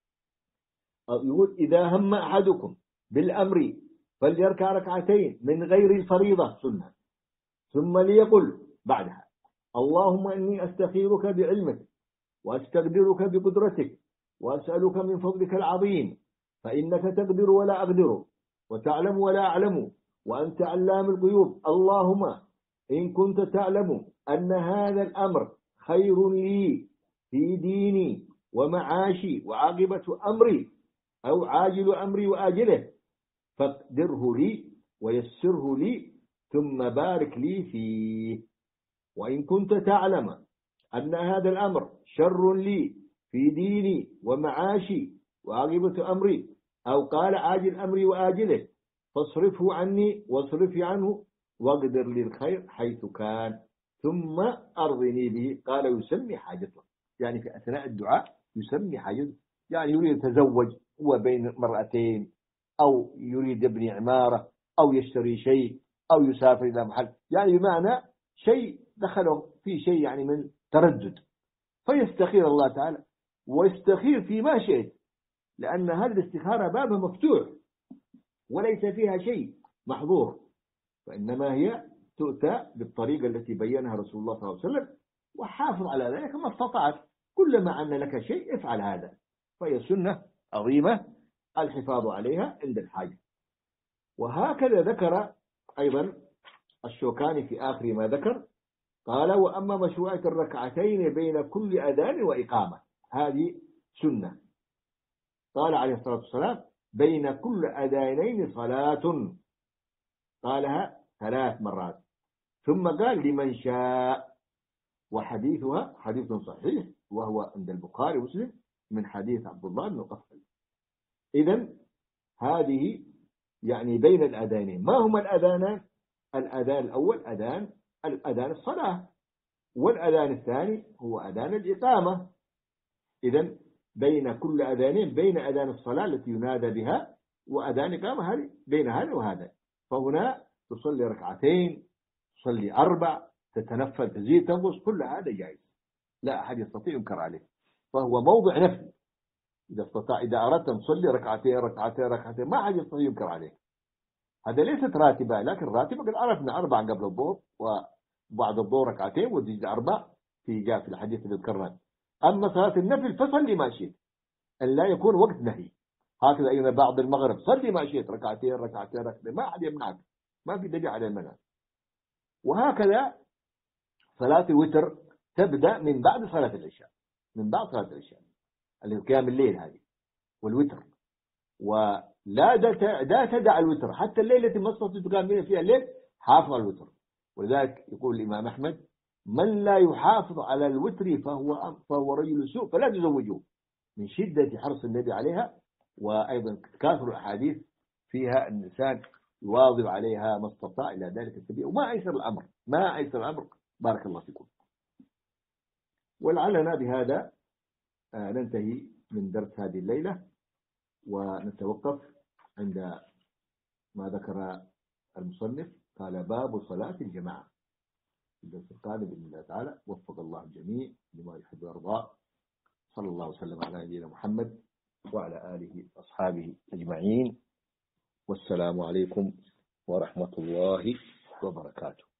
يقول إذا هم أحدكم بالأمر فليركع ركعتين من غير الفريضة سنة، ثم ليقل بعدها اللهم إني أستخيرك بعلمك وأستقدرك بقدرتك وأسألك من فضلك العظيم فإنك تقدر ولا أقدر وتعلم ولا أعلم وأنت علام الغيوب. اللهم إن كنت تعلم أن هذا الأمر خير لي في ديني ومعاشي وعاقبة أمري أو عاجل أمري وآجله فاقدره لي ويسره لي ثم بارك لي فيه. وإن كنت تعلم أن هذا الأمر شر لي في ديني ومعاشي وعاقبة أمري أو قال عاجل أمري وآجله فاصرفه عني واصرفي عنه واقدر لي الخير حيث كان ثم أرضني به. قال يسمي حاجته، يعني في أثناء الدعاء يسمي حاجته، يعني يريد يتزوج هو بين مرأتين، أو يريد يبني عمارة، أو يشتري شيء، أو يسافر إلى محل، يعني بمعنى شيء دخله في شيء يعني من تردد، فيستخير الله تعالى ويستخير في ما شئت، لأن هذه الاستخارة بابها مفتوح وليس فيها شيء محظور، وإنما هي تؤتى بالطريقة التي بينها رسول الله صلى الله عليه وسلم. وحافظ على ذلك ما استطعت، كلما أن لك شيء افعل هذا، فهي سنة عظيمة الحفاظ عليها عند الحاجة. وهكذا ذكر أيضا الشوكاني في آخر ما ذكر قال وأما مشروعية الركعتين بين كل أذان وإقامة، هذه سنة. قال عليه الصلاة والسلام بين كل أذانين صلاة، قالها ثلاث مرات، ثم قال لمن شاء، وحديثها حديث صحيح وهو عند البخاري ومسلم من حديث عبد الله بن قفل. إذن هذه يعني بين الأذانين. ما هما الأذانان؟ الأذان الأول أذان الأذان الصلاة، والأذان الثاني هو أذان الإقامة. إذن بين كل أذانين، بين أذان الصلاة التي ينادى بها وأذان الإقامة، هذه بين هذا وهذا. فهنا تصلي ركعتين، تصلي أربع، تتنفل، تزيد، تنقص، كل هذا جائز، لا أحد يستطيع ينكر عليه، فهو موضع نفل. إذا استطاع، إذا أردت أن تصلي ركعتين ركعتين ركعتين ما أحد يستطيع ينكر عليه. هذا ليست راتبة، لكن راتبة قد عرفنا أربع قبل الظهر وبعد الظهر ركعتين وتزيد أربع في جاء في الحديث اللي ذكرناه. أما صلاة النفل فصلي ما شئت، أن لا يكون وقت نهي. هكذا أيضا بعد المغرب صلي ما شئت، ركعتين ركعتين ركعتين، ما أحد يمنعك، ما في دليل على المنع. وهكذا صلاة الوتر تبدأ من بعد صلاة العشاء، من بعد صلاة العشاء اللي هو قيام الليل هذه والوتر. ولا لا تدع الوتر حتى الليلة التي ما تستطيع تقام فيها الليل، حافظ على الوتر. ولذلك يقول الإمام أحمد: من لا يحافظ على الوتر فهو فهو رجل سوء فلا تزوجوه، من شدة حرص النبي عليها. وأيضا كثر الأحاديث فيها الإنسان يواظب عليها ما استطاع إلى ذلك السبيل، وما أيسر الأمر، ما أيسر الأمر. بارك الله فيكم. ولعلنا بهذا ننتهي من درس هذه الليلة، ونتوقف عند ما ذكر المصنف. قال: باب صلاة الجماعة. في الدرس القادم بإذن الله تعالى. وفق الله الجميع لما يحب ويرضى. صلى الله وسلم على نبينا محمد وعلى آله وأصحابه أجمعين. والسلام عليكم ورحمة الله وبركاته.